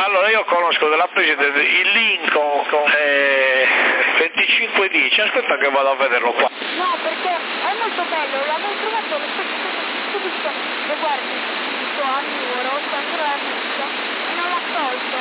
Allora io conosco della Precedente il Lincoln 2510, aspetta che vado a vederlo qua. No, perché è molto bello, l'avevo trovato lo subito, e guardi, subito al muro, quando l'ha visto, e non l'ha tolto,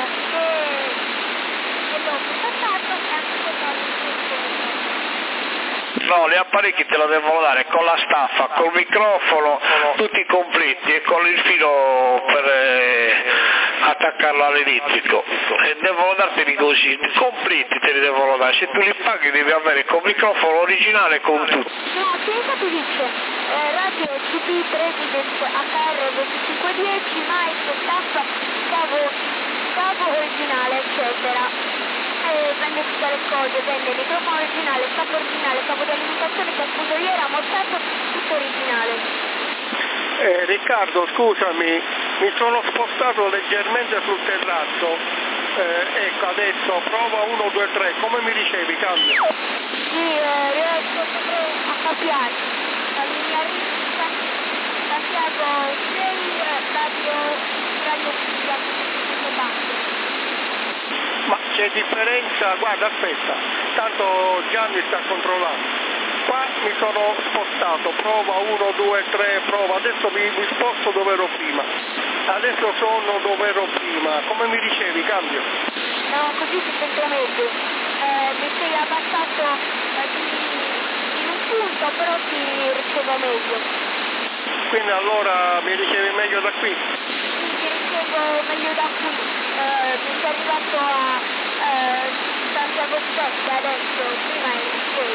e l'ho portato e anche portato. No, gli apparecchi te lo devono dare con la staffa, col microfono, tutti completi e con il filo per attaccarlo all'elettrico. E devono darteli così, completi te li devono dare. Se tu li paghi devi avere col microfono originale con tutto. No, se infatti dice radio CB President HR 2510, mic, staffa, cavo originale, eccetera. Vende tutte le cose, vende microfono originale, capo di alimentazione, fusoliera, mostrato, tutto originale. Riccardo, scusami, mi sono spostato leggermente sul terrazzo, ecco adesso prova 1, 2, 3, come mi dicevi, cambia? Sì, riesco a capiare, la linea rissa, Santiago 6, radio basso. Ma c'è differenza, guarda aspetta, tanto Gianni sta controllando. Qua mi sono spostato, prova 1, 2, 3, prova, adesso mi sposto dove ero prima. Adesso sono dove ero prima, come mi dicevi, cambio? No, così si sente meglio. Mi sei abbassato in un punto, però si riceva meglio. Quindi allora mi ricevi meglio da qui? Sì, ti ricevo meglio da qui. Mi sei arrivato a Santiago 7 adesso, prima eri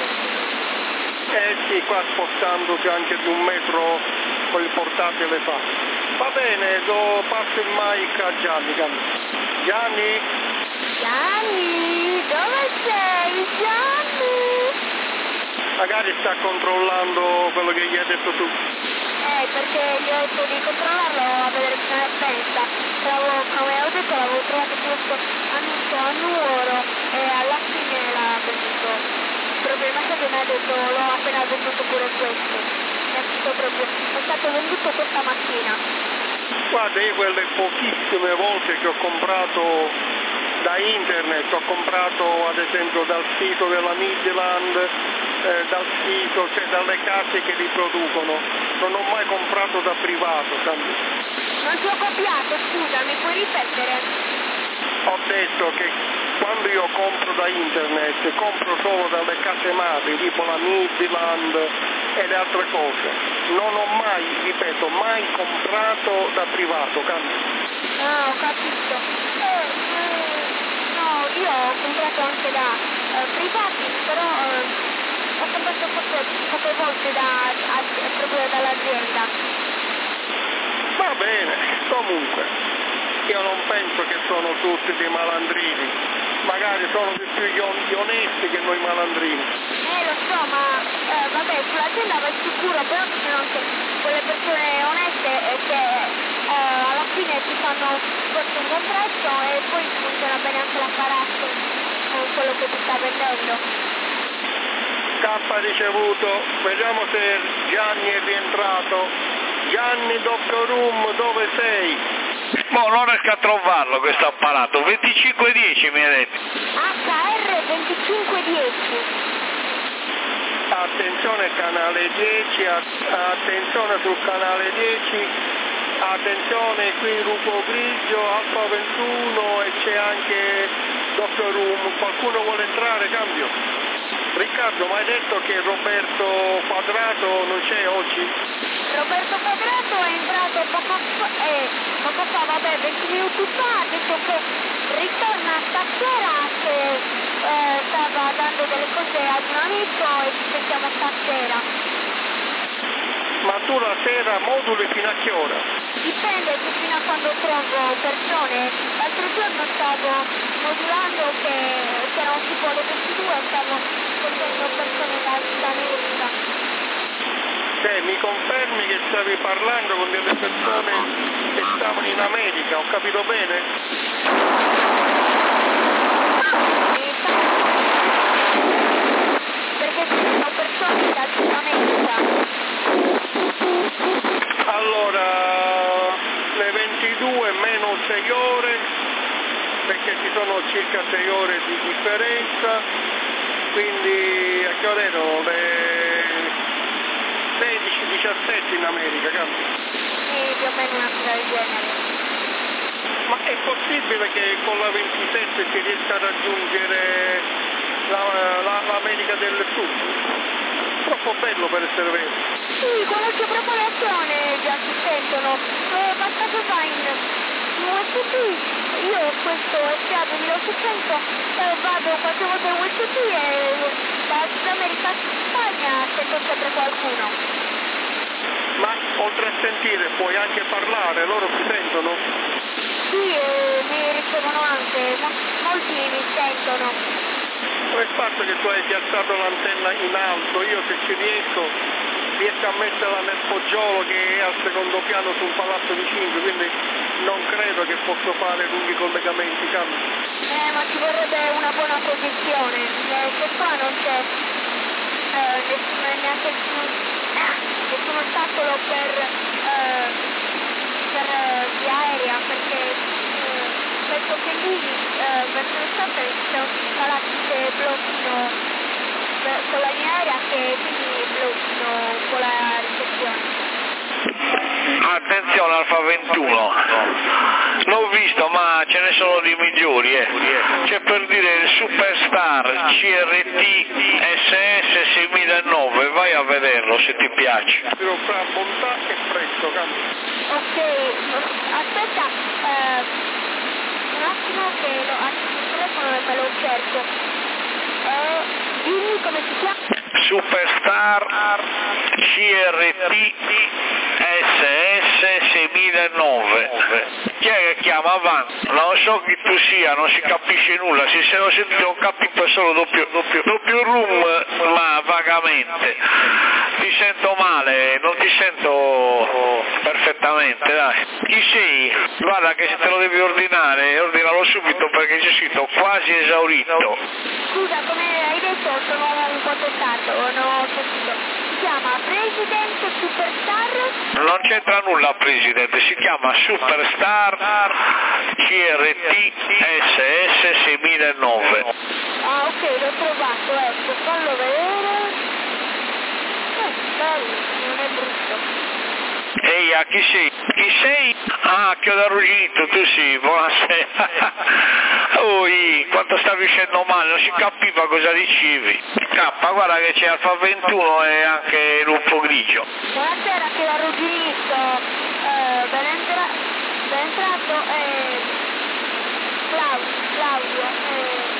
6. Sì, qua spostandosi anche di 1 metro con il portatile fa. Va bene, passo il mic a Gianni. Gianni? Gianni, dove sei? Gianni? Magari sta controllando quello che gli hai detto tu. Perché gli ho detto di controllarlo a vedere come pensa. Come ho detto, l'avevo trovato questo annuncio a Nuoro e alla fine l'ha venduto. Il problema è che mi ha detto l'ho appena venduto pure questo. È stato venduto questa mattina. Guarda, io quelle pochissime volte che ho comprato da internet, ho comprato ad esempio dal sito della Midland, dal sito, cioè dalle case che li producono, non ho mai comprato da privato, cambio. Non ti ho copiato, scusa, mi puoi ripetere? Ho detto che quando io compro da internet, compro solo dalle case madri, tipo la Midland e le altre cose. Non ho mai, ripeto, mai comprato da privato, cambio. Ah, ho capito. No, io ho comprato anche da privati, però ho comprato poche volte proprio dall'azienda. Va bene, comunque, io non penso che sono tutti dei malandrini, magari sono di più gli onesti che noi malandrini. Lo so, ma vabbè, sull'azienda vai sicuro, però ci sono anche quelle persone oneste che alla fine ti fanno forse un buon prezzo e poi funziona bene anche l'apparato con quello che ti sta vendendo. K ricevuto, vediamo se Gianni è rientrato. Gianni Doppio Room, dove sei? Boh, non riesco a trovarlo questo apparato, 2510 mi ha detto. HR 2510. Attenzione canale 10, attenzione sul canale 10, attenzione qui Rupo Grigio, Alfa 21 e c'è anche Doppio Room, qualcuno vuole entrare, cambio? Riccardo, mi hai detto che Roberto Quadrato non c'è oggi? Roberto Quadrato è entrato poco fa, vabbè, 20 minuti fa, ha detto che ritorna stasera, che stava dando delle cose ad un amico e ci sentiamo stasera. Ma tu la sera moduli fino a che ora? Dipende fino a quando trovo persone. L'altro giorno stavo modulando che erano tipo le 22 e stavo prendendo persone dall'America. Mi confermi che stavi parlando con delle persone che stavano in America, ho capito bene? Perché ci sono persone da tutta America. Allora, le 22 meno 6 ore perché ci sono circa 6 ore di differenza, quindi a che ora erano? Le 16-17 in America, capi? Sì, più o meno una cosa del genere. Ma è possibile che con la 27 si riesca a raggiungere l'America del Sud? Troppo bello per essere vero. Sì, con la sua preparazione già si sentono. Passato va in UST, io questo SA 2800 vado qualche volta in UST e da Sud America a Spagna sento sempre qualcuno. Ma oltre a sentire puoi anche parlare, loro si sentono? Sì, mi ricevono anche, molti mi sentono. Il fatto che tu hai piazzato l'antenna in alto, io se ci riesco a metterla nel poggiolo che è al secondo piano su un palazzo di 5, quindi non credo che posso fare lunghi collegamenti, capi? Ma ci vorrebbe una buona posizione, che qua non c'è neanche nessun ostacolo per via aerea, perché penso che lì verso il sotto c'è un palazzo che blocchino con la linea aerea, che quindi blocchino un po' la ricezione. Attenzione Alfa 21, l'ho visto ma ce ne sono di migliori, c'è per dire il Superstar CRT SS 6009, vai a vederlo se ti piace. Però fra bontà e prezzo, capi? Ok, aspetta un attimo che il telefono e me lo cerco. Dimmi come si chiama? Superstar CRT SS 6009. Chi è che chiama avanti? Non so chi tu sia, non si capisce nulla, se se lo sentite ho capito solo doppio room, ma vagamente. Ti sento male, non ti sento perfettamente, dai. Chi sei? Guarda che se te lo devi ordinare, ordinalo subito perché ci sento quasi esaurito. Scusa, come hai detto sono un po' tentato, non ho capito. Si chiama President Superstar? Non c'entra nulla Presidente, si chiama Superstar CRT SS 6009. Ah, ok, l'ho trovato, ecco, fallo vedere. Bello, non è brutto. Ehi, a chi sei? Chi sei? Ah, Chiodo Arrugginito, tu sì, buonasera. Oi, quanto stavi uscendo male, non si capiva cosa dicevi. K, guarda che c'è Alfa 21 e anche Lupo Grigio. Buonasera, Chiodo Arrugginito, ben entrato, Claudio,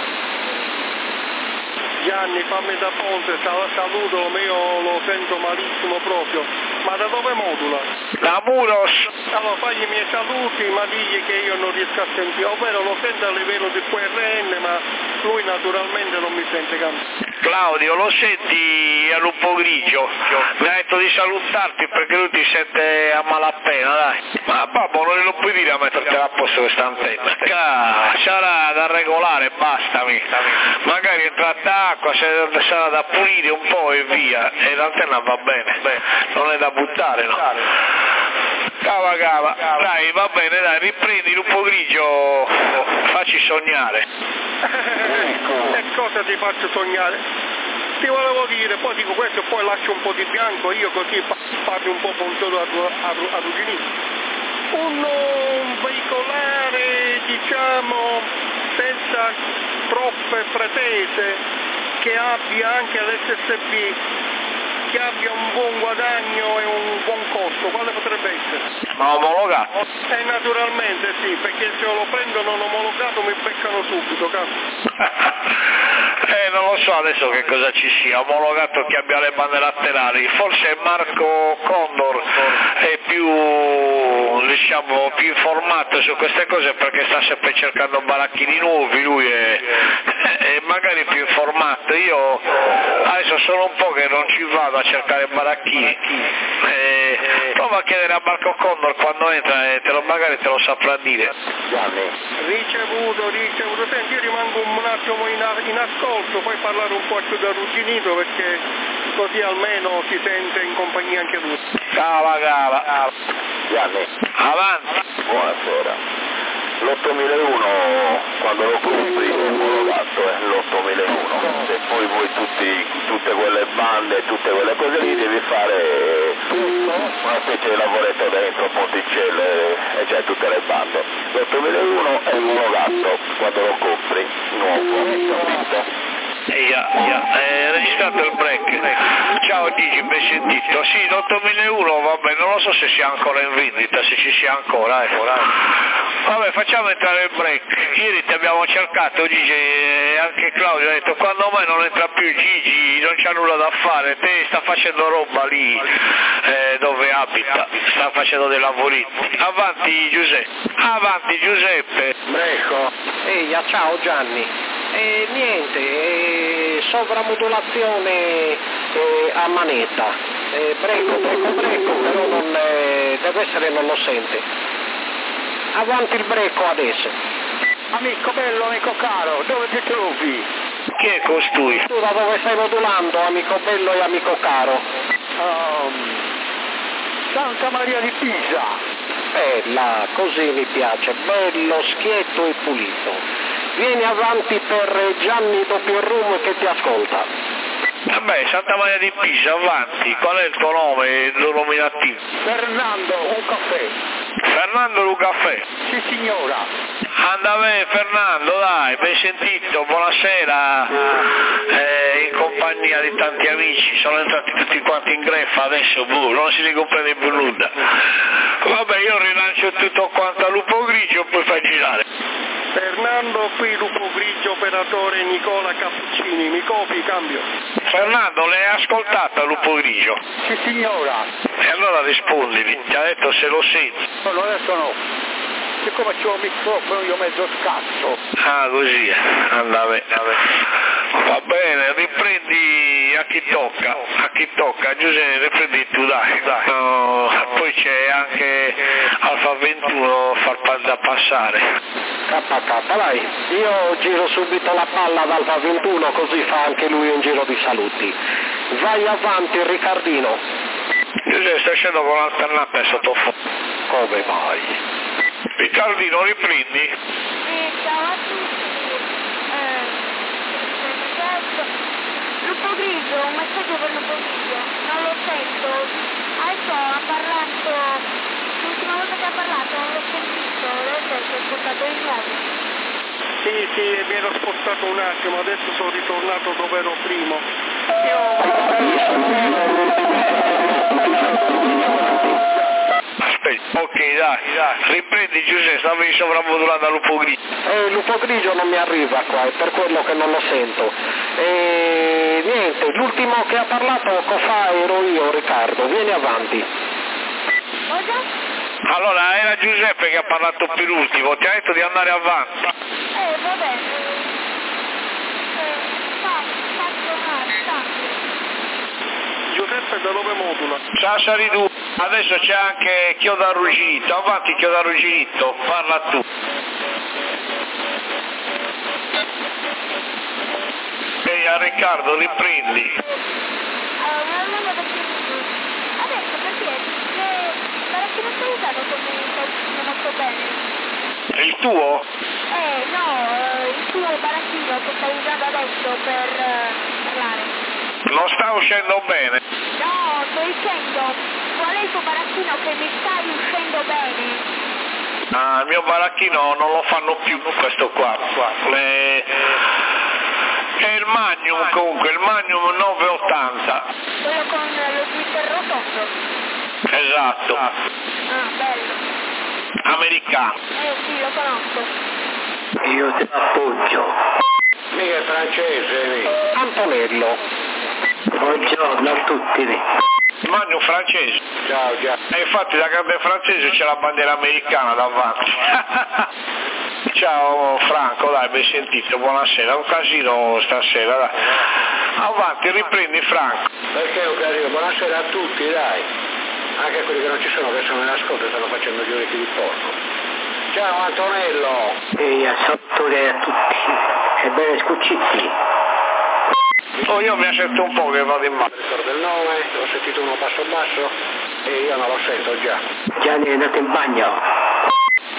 Gianni, fammi da ponte, saluto, io lo sento malissimo proprio. Ma da dove modula? Da Muros. Allora fagli i miei saluti, ma digli che io non riesco a sentire, ovvero lo sento a livello di QRN, ma lui naturalmente non mi sente cantare. Claudio, lo senti a Lupo Grigio? Mi ha detto di salutarti perché lui ti sente a malapena, dai. Ma babbo, non glielo puoi dire a mettertela a posto questa antenna? Sarà da regolare, bastami. Magari entrata acqua, sarà da pulire un po' e via. E l'antenna va bene, non è da buttare, no? Cava, dai, va bene, dai, riprendi Lupo Grigio, facci sognare. E cosa ti faccio sognare? Ti volevo dire, poi dico questo e poi lascio un po' di bianco, io così parlo un po' con todo arrugginito. Un veicolare, diciamo, senza troppe pretese, che abbia anche l'SSB, che abbia un buon guadagno e un buon costo, quale potrebbe essere? Ma omologato? Naturalmente sì, perché se lo prendono non omologato mi beccano subito, cazzo. Non lo so adesso che cosa ci sia, omologato che abbia le bande laterali, forse Marco Condor è più, diciamo, più informato su queste cose perché sta sempre cercando baracchini nuovi, lui è magari più informato, io adesso sono un po' che non ci vado a cercare baracchini, prova a chiedere a Marco Condor quando entra e magari te lo saprà dire. Ricevuto, senti io rimango un attimo in ascolto, puoi parlare un po' a Chiodo Arrugginito perché così almeno si sente in compagnia anche lui. Cava. Gianni, Avanti. buonasera. l'8001 quando lo compri è omologato, l'8001, se poi vuoi tutte quelle bande, tutte quelle cose lì devi fare una specie di lavoretto dentro, ponticelle e c'è tutte le bande. L'8001 è omologato quando lo compri, nuovo, capito? Registrato il break. Ciao Gigi, ben sentito. Sì, l'8001, vabbè, non lo so se sia ancora in vendita, se ci sia ancora, Vabbè, facciamo entrare il break. Ieri ti abbiamo cercato, Gigi, e anche Claudio ha detto quando mai non entra più Gigi, non c'ha nulla da fare, te sta facendo roba lì dove abita, sta facendo dei lavoretti. Avanti Giuseppe. Ecco. Eia, ciao Gianni. Niente, sovramodulazione a manetta, breco, però non deve essere, non lo sente. Avanti il breco adesso. Amico bello, amico caro, dove ti trovi? Chi è costui? Tu da dove stai modulando, amico bello e amico caro? Santa Maria di Pisa. Bella, così mi piace, bello, schietto e pulito. Vieni avanti per Gianni doppio rum che ti ascolta. Vabbè, Santa Maria di Pisa, avanti. Qual è il tuo nome, il tuo nominativo? Fernando, un caffè. Fernando un caffè. Sì signora. Anda bene Fernando, dai, ben sentito, buonasera, in compagnia di tanti amici, sono entrati tutti quanti in greffa adesso, non si ricomprende più nulla. Vabbè, io rilancio tutto quanto a Lupo Grigio, poi fai girare. Fernando, qui Lupo Grigio, operatore Nicola Cappuccini, mi copi, cambio. Fernando, l'hai ascoltata Lupo Grigio? Sì signora. E allora rispondili, ti ha detto se lo senti. No, adesso no. Siccome c'ho un microfono io mezzo scazzo. Ah, così, anda bene. Va bene, riprendi a chi tocca, Giuseppe, riprendi tu, dai. No, poi c'è anche Alfa 21 da passare. KK, vai, io giro subito la palla ad Alfa 21 così fa anche lui un giro di saluti. Vai avanti Riccardino. Giuseppe, stai scendendo con l'alternante e sottofondo. Come vai? Riccardino, riprendi? Ciao a tutti. Lupo Grigio, un messaggio per Lupo Grigio, non lo sento. Adesso ha parlato, l'ultima volta che ha parlato non l'ho sentito, deve essere che è spostato di nuovo. Sì, mi ero spostato un attimo, adesso sono ritornato dove ero prima. Aspetta, ok, dai, riprendi Giuseppe, stavi sovrammodulando a Lupo Grigio. Lupo Grigio non mi arriva qua, è per quello che non lo sento. Niente, l'ultimo che ha parlato fa ero io, Riccardo, vieni avanti. Cosa? Allora, era Giuseppe che ha parlato per ultimo, ti ha detto di andare avanti. Va bene. Faccio un attimo. Giuseppe da dove modula? Sassari 2, adesso c'è anche Chiodo Arrugginito, avanti Chiodo Arrugginito, parla tu. Ehi, a Riccardo, riprendi. Adesso perché non sei usato come non molto bene. Il tuo? No, il tuo baracchino che stai usando adesso per parlare. Non sta uscendo bene. No, sto dicendo, qual è il tuo baracchino che mi stai uscendo bene? Ah, il mio baracchino non lo fanno più questo qua. È il Magnum comunque, il Magnum 980. Quello con lo Twitter rotondo? Esatto. Ah, bello. Americano. Sì, lo conosco. Io ti appoggio. Mica è francese, Antonello. Buongiorno a tutti. Magnum francese. Ciao, E infatti da grande francese c'è la bandiera americana davanti. Ciao Franco, dai, ben sentito, buonasera, un casino stasera, dai. Avanti, riprendi Franco. Perché un casino? Buonasera a tutti, dai. Anche quelli che non ci sono, che sono in ascolto, stanno facendo gli orecchi di porco. Ciao Antonello. Ehi, salutare a tutti. Ebbene, scuccitti. Oh, io mi aspetto un po' che vado in mano. Ricordo il nome, ho sentito uno basso basso e io non lo sento già. Gianni è andato in bagno.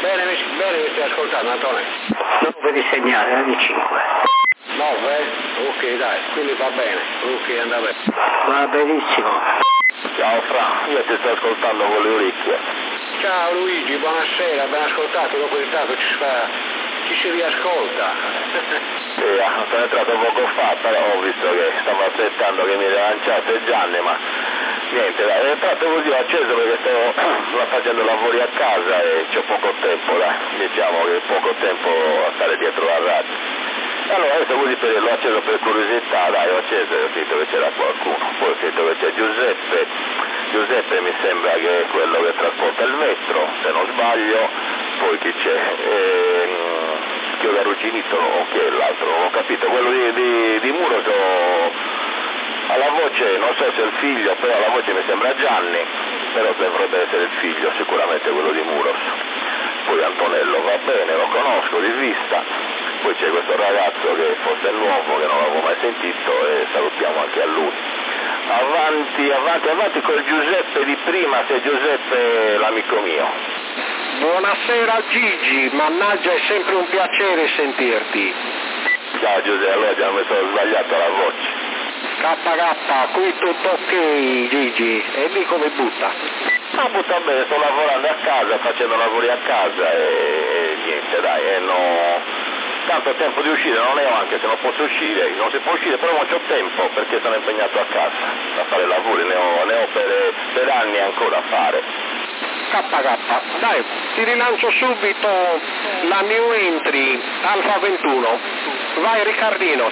Bene, mi stai ascoltando, Antonio? 9 di segnale, di 5. 9? Ok, dai, quindi va bene. Ok, andava bene. Va benissimo. Ciao Fra, io ti sto ascoltando con le orecchie. Ciao Luigi, buonasera, ben ascoltato, dopo il dato ci si riascolta. Sì, sono entrato poco fa, però ho visto che stavo aspettando che mi rilanciasse Gianni, ma niente, dai, è entrato così, ho acceso perché stavo facendo lavori a casa e c'ho poco tempo, dai, diciamo che poco tempo a stare dietro la radio. Allora adesso così l'ho acceso per curiosità, dai, ho acceso e ho detto che c'era qualcuno, poi ho detto che c'è Giuseppe mi sembra che è quello che trasporta il metro, se non sbaglio, poi chi c'è? Chiodo Arrugginito o chi è l'altro, non ho capito, quello di Muroso alla voce, non so se è il figlio, però alla voce mi sembra Gianni, però dovrebbe essere il figlio, sicuramente quello di Muroso. Poi Antonello va bene, lo conosco di vista, poi c'è questo ragazzo che forse è nuovo, che non l'avevo mai sentito e salutiamo anche a lui. Avanti col Giuseppe di prima, se Giuseppe è l'amico mio. Buonasera Gigi, mannaggia è sempre un piacere sentirti. Ciao Giuseppe, allora già mi sono sbagliato la voce. KK, qui tutto ok Gigi, e lì come butta? No, butta bene, sto lavorando a casa, facendo lavori a casa e niente dai, tanto tempo di uscire non ne ho, anche se non posso uscire, non si può uscire, però non c'ho tempo perché sono impegnato a casa a fare lavori, ne ho per anni ancora a fare. KK, dai, ti rilancio subito la new entry Alfa 21, vai Riccardino.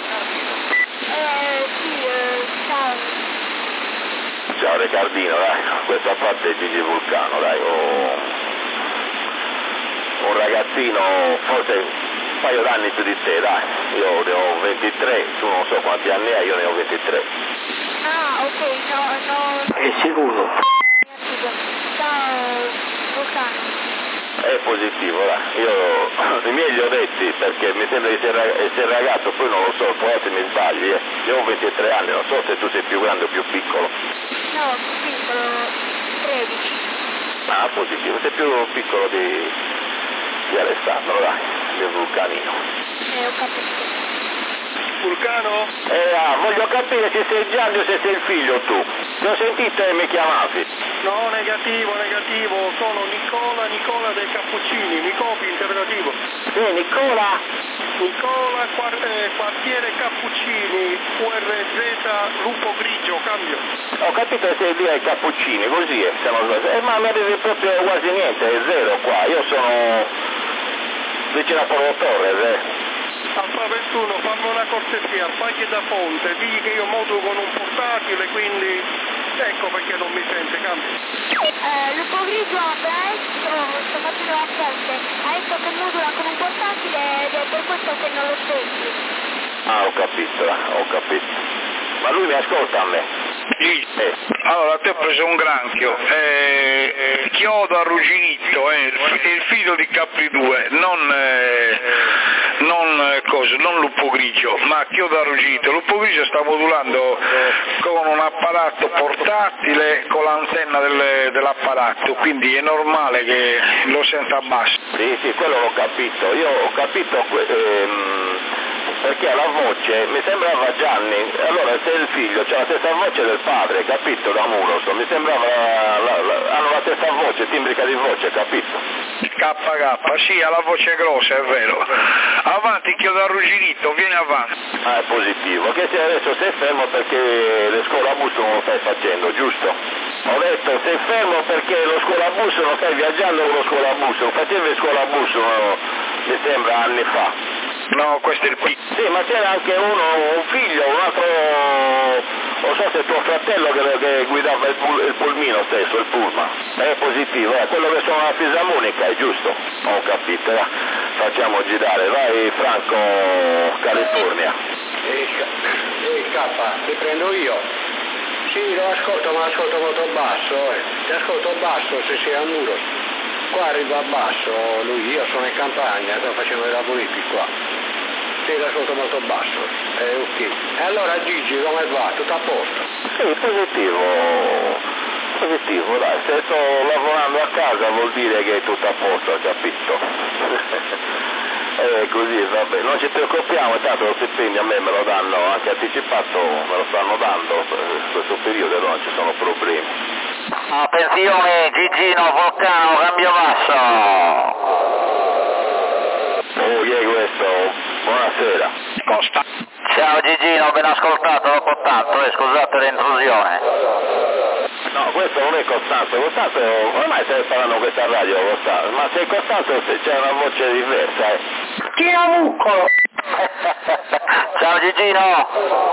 Ciao. Ciao Riccardino, dai, questa parte è Gigi Vulcano, dai, un ragazzino, forse un paio d'anni più di te, dai, io ne ho 23, tu non so quanti anni hai, io ne ho 23. Ah, ok, no. È sicuro? Ciao, Vulcano. È positivo, dai, io i miei li ho detti perché mi sembra che sei ragazzo, poi non lo so, può essere mi sbagli, io ho 23 anni, non so se tu sei più grande o più piccolo. No, più piccolo, 13. Ah, positivo, sei più piccolo di Alessandro, dai, del Vulcanino. Ho capito. Vulcano? Voglio capire se sei Gianni o se sei il figlio tu. Ti ho sentito e mi chiamavi. No, negativo, sono Nicola dei Cappuccini, mi copi interrogativo? Nicola? Nicola, quartiere Cappuccini, QRZ, Lupo Grigio, cambio. Ho capito che sei lì ai Cappuccini, così è, se non sbaglio. Ma mi avevi proprio quasi niente, è zero qua, io sono vicino a Porto Torres, Alfa 21, fammi una cortesia, fagli da fonte, digli che io modulo con un portatile, quindi ecco perché non mi sente, cambio. Lupo Grigio ha sto facendo la fonte, ha detto che modula con un portatile ed è per questo che non lo senti. Ah, ho capito. Ma lui mi ascolta a me? Allora, te ho preso un granchio, chiodo arrugginito, il figlio di Capri 2, non lupo grigio, ma chiodo arrugginito. Lupo grigio sta modulando con un apparato portatile con l'antenna dell'apparato, quindi è normale che lo senta basso. Sì, quello l'ho capito. Io ho capito perché la voce mi sembrava Gianni, allora se il figlio c'ha la stessa voce del padre, capito, da Muroso, mi sembrava hanno la stessa voce, timbrica di voce, capito? KK, sì, ha la voce grossa, è vero. Avanti, chiodo arrugginito, vieni avanti. Ah, è positivo, che se adesso sei fermo perché le scolabus non lo stai facendo, giusto? Ho detto sei fermo perché lo scolabus non stai viaggiando con lo scolabus, non facevi il scolabus, mi sembra anni fa. No, questo è il P. Sì, ma c'era anche un figlio, un altro, non so se tuo fratello che guidava il pulmino stesso, il pullman. È positivo, quello che suona la fisarmonica, è giusto? Ho capito, va. Facciamo girare, vai Franco, California. K, ti prendo io. Sì, lo ascolto, ma ascolto molto basso, Ti ascolto basso se sei a muro. Qua arriva basso, io sono in campagna, sto facendo i lavori qua. Sì, l'ascolto molto basso, ok. E allora Gigi, come va? Tutto a posto? Sì, positivo. Positivo, dai, se sto lavorando a casa vuol dire che è tutto a posto, capito? Così, vabbè, non ci preoccupiamo, tanto lo stipendio a me me lo danno anche anticipato, me lo stanno dando per questo periodo, non ci sono problemi. Attenzione, Gigino, Vulcano, cambio basso. Oh, chi è questo? Buonasera. Costa. Ciao Gigino, ben ascoltato dopo tanto, scusate l'intrusione. No, questo non è Costanzo, ormai stai parlando questa radio, Costanzo, ma se Costanzo c'è una voce diversa, Tiramucco! Ciao Gigino!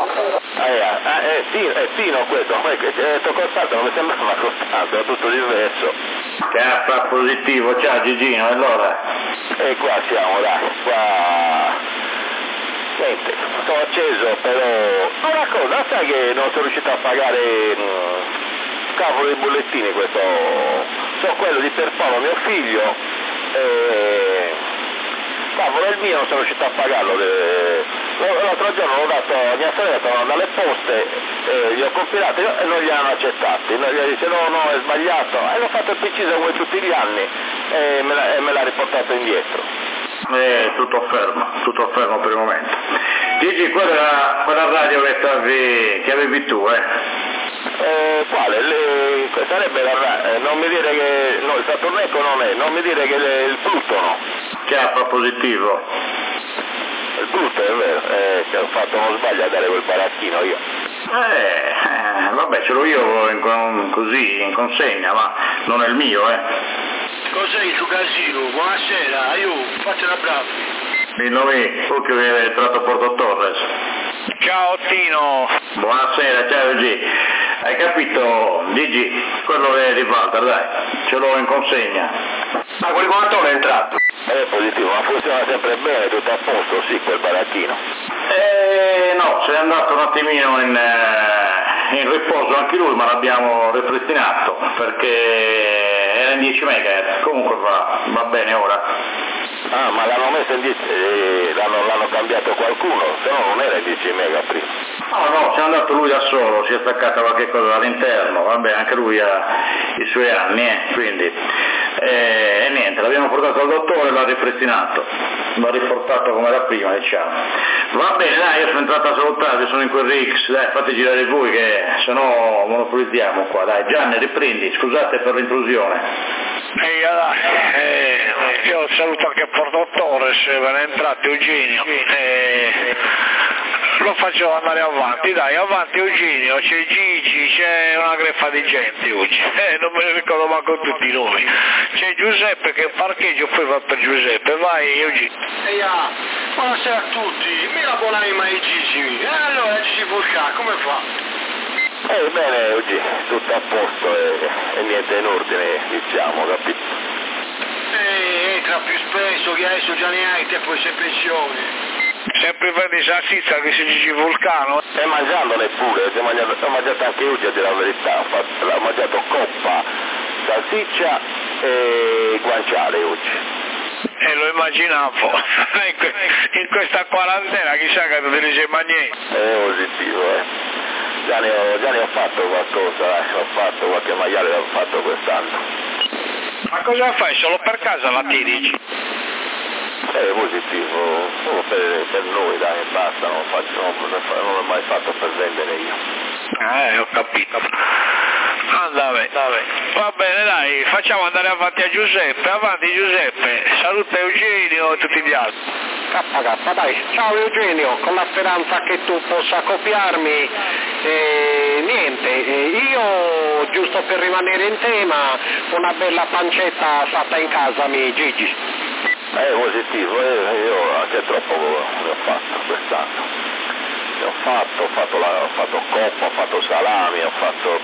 è Tino questo, poi che c'è detto Costanzo, non mi sembrava Costanzo, è tutto diverso. K positivo, ciao Gigino, allora? E qua siamo, dai, qua... Niente, sono acceso, però... Una cosa, sai che non sono riuscito a pagare... cavolo i bollettini questo, so quello di Pierpaolo mio figlio, cavolo il mio non sono riuscito a pagarlo, l'altro giorno l'ho dato a mia sorella, sono andato alle poste, li ho compilati e non li hanno accettati, gli dice no è sbagliato, e l'ho fatto il preciso come tutti gli anni e me l'ha riportato indietro. Tutto fermo per il momento. Gigi, quella radio che avevi tu, Quale? Sarebbe non mi dire che no, il Saturneco non è, non mi dire che il Plutono. K positivo. Il Pluto è vero, che ho fatto uno sbaglio a dare quel baracchino io. Vabbè, ce l'ho io così in consegna, ma non è il mio, Cos'è il suo casino? Buonasera, aiuto, fatela bravo. Dillo lì, tu che avevi tratto Porto Torres. Ciao Tino. Buonasera, ciao Gigi. Hai capito, Gigi, quello è di Walter, dai, ce l'ho in consegna. Ma quel guantone è entrato? È positivo, ma funziona sempre bene, tutto a posto, sì, quel baracchino. No, se è andato un attimino in riposo anche lui, ma l'abbiamo ripristinato, perché era in 10 MHz, comunque va bene ora. Ah, ma l'hanno messo in 10, l'hanno cambiato qualcuno, se no non era in 10 mega prima. No, c'è andato lui da solo, si è staccato qualche cosa all'interno, vabbè, anche lui ha i suoi anni, quindi, e niente, l'abbiamo portato al dottore e l'ha ripristinato, l'ha riportato come era prima, diciamo. Va bene, dai, io sono entrato a salutare, sono in quel Rix, dai, fate girare voi che se no monopolizziamo qua, dai, Gianni, riprendi, scusate per l'intrusione. Io saluto anche Porto Torres, ve ne entrate Eugenio, lo faccio andare avanti, dai, avanti Eugenio, c'è Gigi, c'è una greffa di gente oggi, non me ne ricordo manco tutti i nomi, c'è Giuseppe che parcheggio, poi va per Giuseppe, vai Eugenio. Buonasera a tutti, mi abbonai ai Gigi, e allora Gigi Vulcano, come fa? Bene, oggi tutto a posto e niente in ordine, diciamo, capito? Entra più spesso, che adesso già ne hai tempo di pensione. Sempre prendi salsiccia che si dice Vulcano? E mangiandone pure, ho mangiato anche oggi a dire la verità, ho mangiato coppa, salsiccia e guanciale oggi. Lo immaginavo, in questa quarantena chissà che non te ne sei niente. È positivo, Già ne ho fatto qualcosa, ho fatto qualche maiale, l'ho fatto quest'anno. Ma cosa fai? Solo per casa la tiri? È positivo, solo per noi, dai, basta, non l'ho mai fatto per vendere io. Ho capito. Vabbè. Va bene, dai, facciamo andare avanti a Giuseppe, saluta Eugenio e tutti gli altri. K, dai, ciao Eugenio, con la speranza che tu possa copiarmi, niente, io giusto per rimanere in tema, una bella pancetta fatta in casa Gigi. È positivo, io anche troppo ne ho fatto quest'anno. Ho fatto coppa, ho fatto salami, ho fatto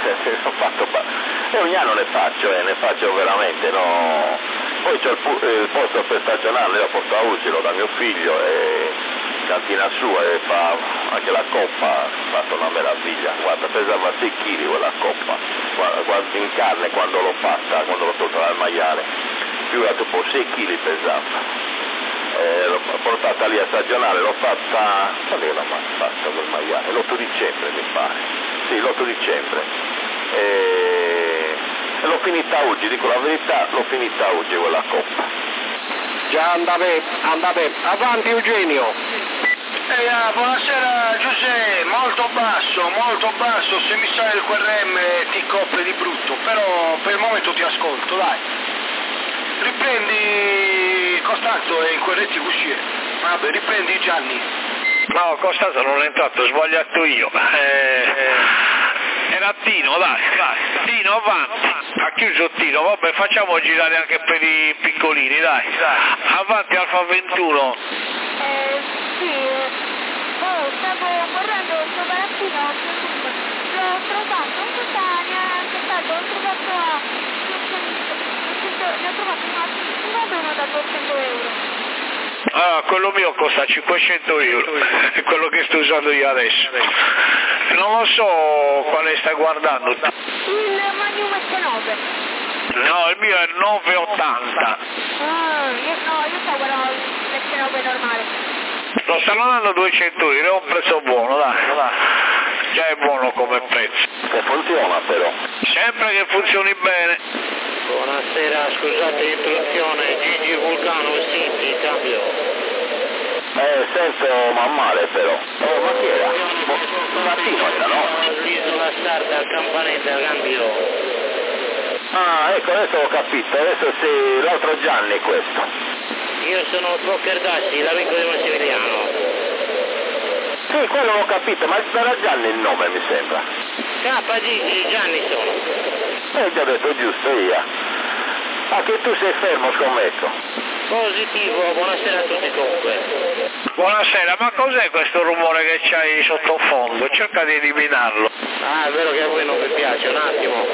e ogni anno ne faccio veramente, no. Poi c'ho il posto per stagionale, io porto a Usilo da mio figlio e cantina sua e fa anche la coppa, ha fatto una meraviglia, guarda, pesava 6 kg quella coppa, guarda in carne quando l'ho fatta, quando l'ho tolta dal maiale, più che tipo 6 kg pesava. L'ho portata lì a stagionale, l'ho fatta, quando l'ho mai fatta quel maiale? L'8 dicembre mi pare, sì l'8 dicembre, e l'ho finita oggi, dico la verità, l'ho finita oggi quella coppa. Già andate, avanti Eugenio. Buonasera Giuseppe, molto basso, se mi sale il QRM ti copre di brutto, però per il momento ti ascolto, dai. Riprendi Costanzo e in QRT uscire. Vabbè, riprendi Gianni. No, Costanzo non è entrato, ho sbagliato io. Era Tino, dai. Tino avanti. Ha chiuso Tino, vabbè, facciamo girare anche per i piccolini, dai. Avanti Alfa 21. Sì, stavo correndo sto barattino, l'ho trovato, non so se neanche stato, l'ho trovato a 200, ne ho trovato uno da 200 euro. Ah, quello mio costa 500 euro, è quello che sto usando io adesso. Non lo so quale stai guardando. Il Magnum S9. No, il mio è 980. Io stavo guardando il S9 normale. Lo stanno dando 200 euro, è un prezzo buono, dai. Già è buono come prezzo. Che funziona però. Sempre che funzioni bene. Buonasera, scusate l'interruzione, Gigi Vulcano, Sinti, cambio. Sento ma male però. Ma chi era? Martino era, no? L'isola Sarda, Campanetta, cambio. Ah, ecco, adesso ho capito, adesso sì, l'altro Gianni questo. Io sono Boccher Dassi, l'amico di Massimiliano. Sì, quello l'ho capito, ma era Gianni il nome mi sembra. Gigi, Gianni sono. Ti ho detto giusto io. Ah, che tu sei fermo, scommetto. Positivo, buonasera a tutti comunque. Buonasera, ma cos'è questo rumore che c'hai sottofondo? Cerca di eliminarlo. Ah, è vero che a voi non vi piace, un attimo.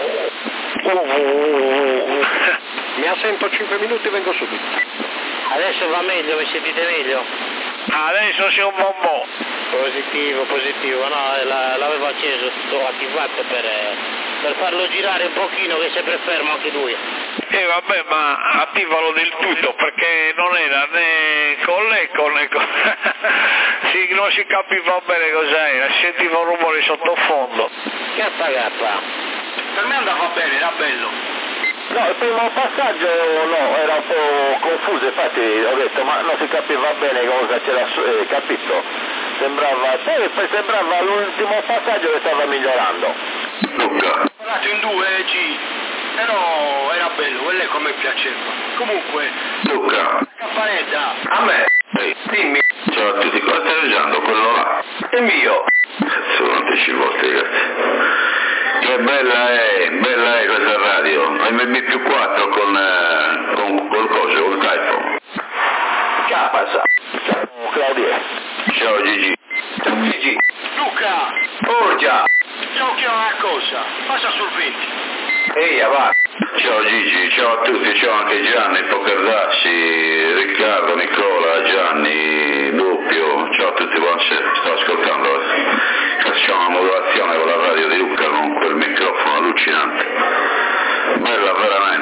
Mi assento 5 minuti e vengo subito. Adesso va meglio, mi sentite meglio? Adesso sei un bombò. Positivo, no, l'avevo acceso, tutto attivato per farlo girare un pochino, che è sempre fermo anche lui. Vabbè, ma attivalo del tutto, perché non era né con l'eco né con... sì, non si capiva bene cos'era, si sentiva un rumore sottofondo. Gappa. Per me andava bene, era bello. No, il primo passaggio no, era un po' confuso, infatti ho detto ma non si capiva bene cosa c'era, capito? Sembrava l'ultimo passaggio che stava migliorando. Luca. Ho parlato in 2G, però era bello, quello è come piaceva. Comunque, Luca. Campanetta. A me? Dimmi. Ciao a tutti, cosa stai usando? Quello là? È mio. Cazzo, quante ci volte, ragazzi. Che bella è questa radio, MB+4 col coso, col iPhone. Ciao, passa. Claudia. Ciao Gigi. Ciao Gigi. Luca. Già. Ciao, che è una cosa, passa sul 20. Ehi, avanti. Ciao Gigi, ciao a tutti, ciao anche Gianni, Pocardassi, Riccardo, Nicola, Gianni, Doppio, ciao a tutti, buonasera, sto ascoltando. Facciamo una modulazione con la radio di Luca con quel microfono allucinante. Bella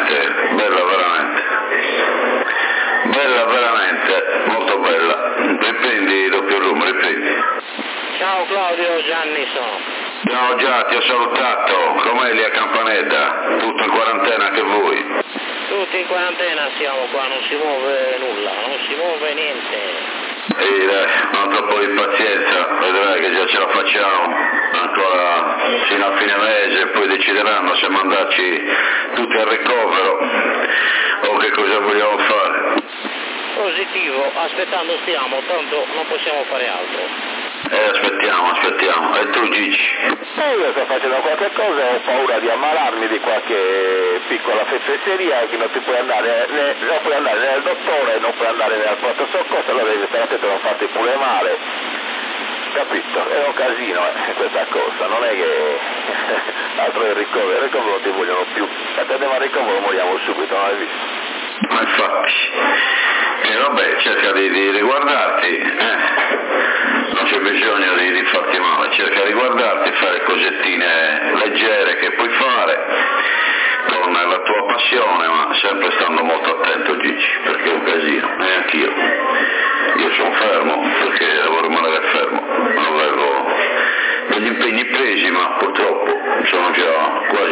veramente, molto bella. Riprendi doppio room, riprendi. Ciao Claudio, Gianni sono. Ciao già, ti ho salutato, com'è lì a Campanetta? Tutto in quarantena anche voi? Tutti in quarantena siamo qua, non si muove nulla, non si muove niente. Ehi dai, un altro po' di pazienza, vedrai che già ce la facciamo, ancora fino a fine mese, poi decideranno se mandarci tutti al ricovero o che cosa vogliamo fare. Positivo, aspettando stiamo, tanto non possiamo fare altro. Aspettiamo. E tu Gigi? Io sto facendo qualche cosa e ho paura di ammalarmi di qualche piccola fesseria che non puoi andare né dal dottore, non puoi andare né al pronto soccorso, allora devi stare attento a non farti pure male. Capito? È un casino questa cosa, non è che altro il ricovero non ti vogliono più. Se andiamo al ricovero moriamo subito, non hai visto? Ma infatti, vabbè, cerca di riguardarti, non c'è bisogno di farti male, cerca di guardarti, fare cosettine leggere che puoi fare con la tua passione, ma sempre stando molto attento Gigi, perché è un casino, e anch'io. Io sono fermo, perché lavoro male fermo, non avevo degli impegni presi, ma purtroppo sono già quasi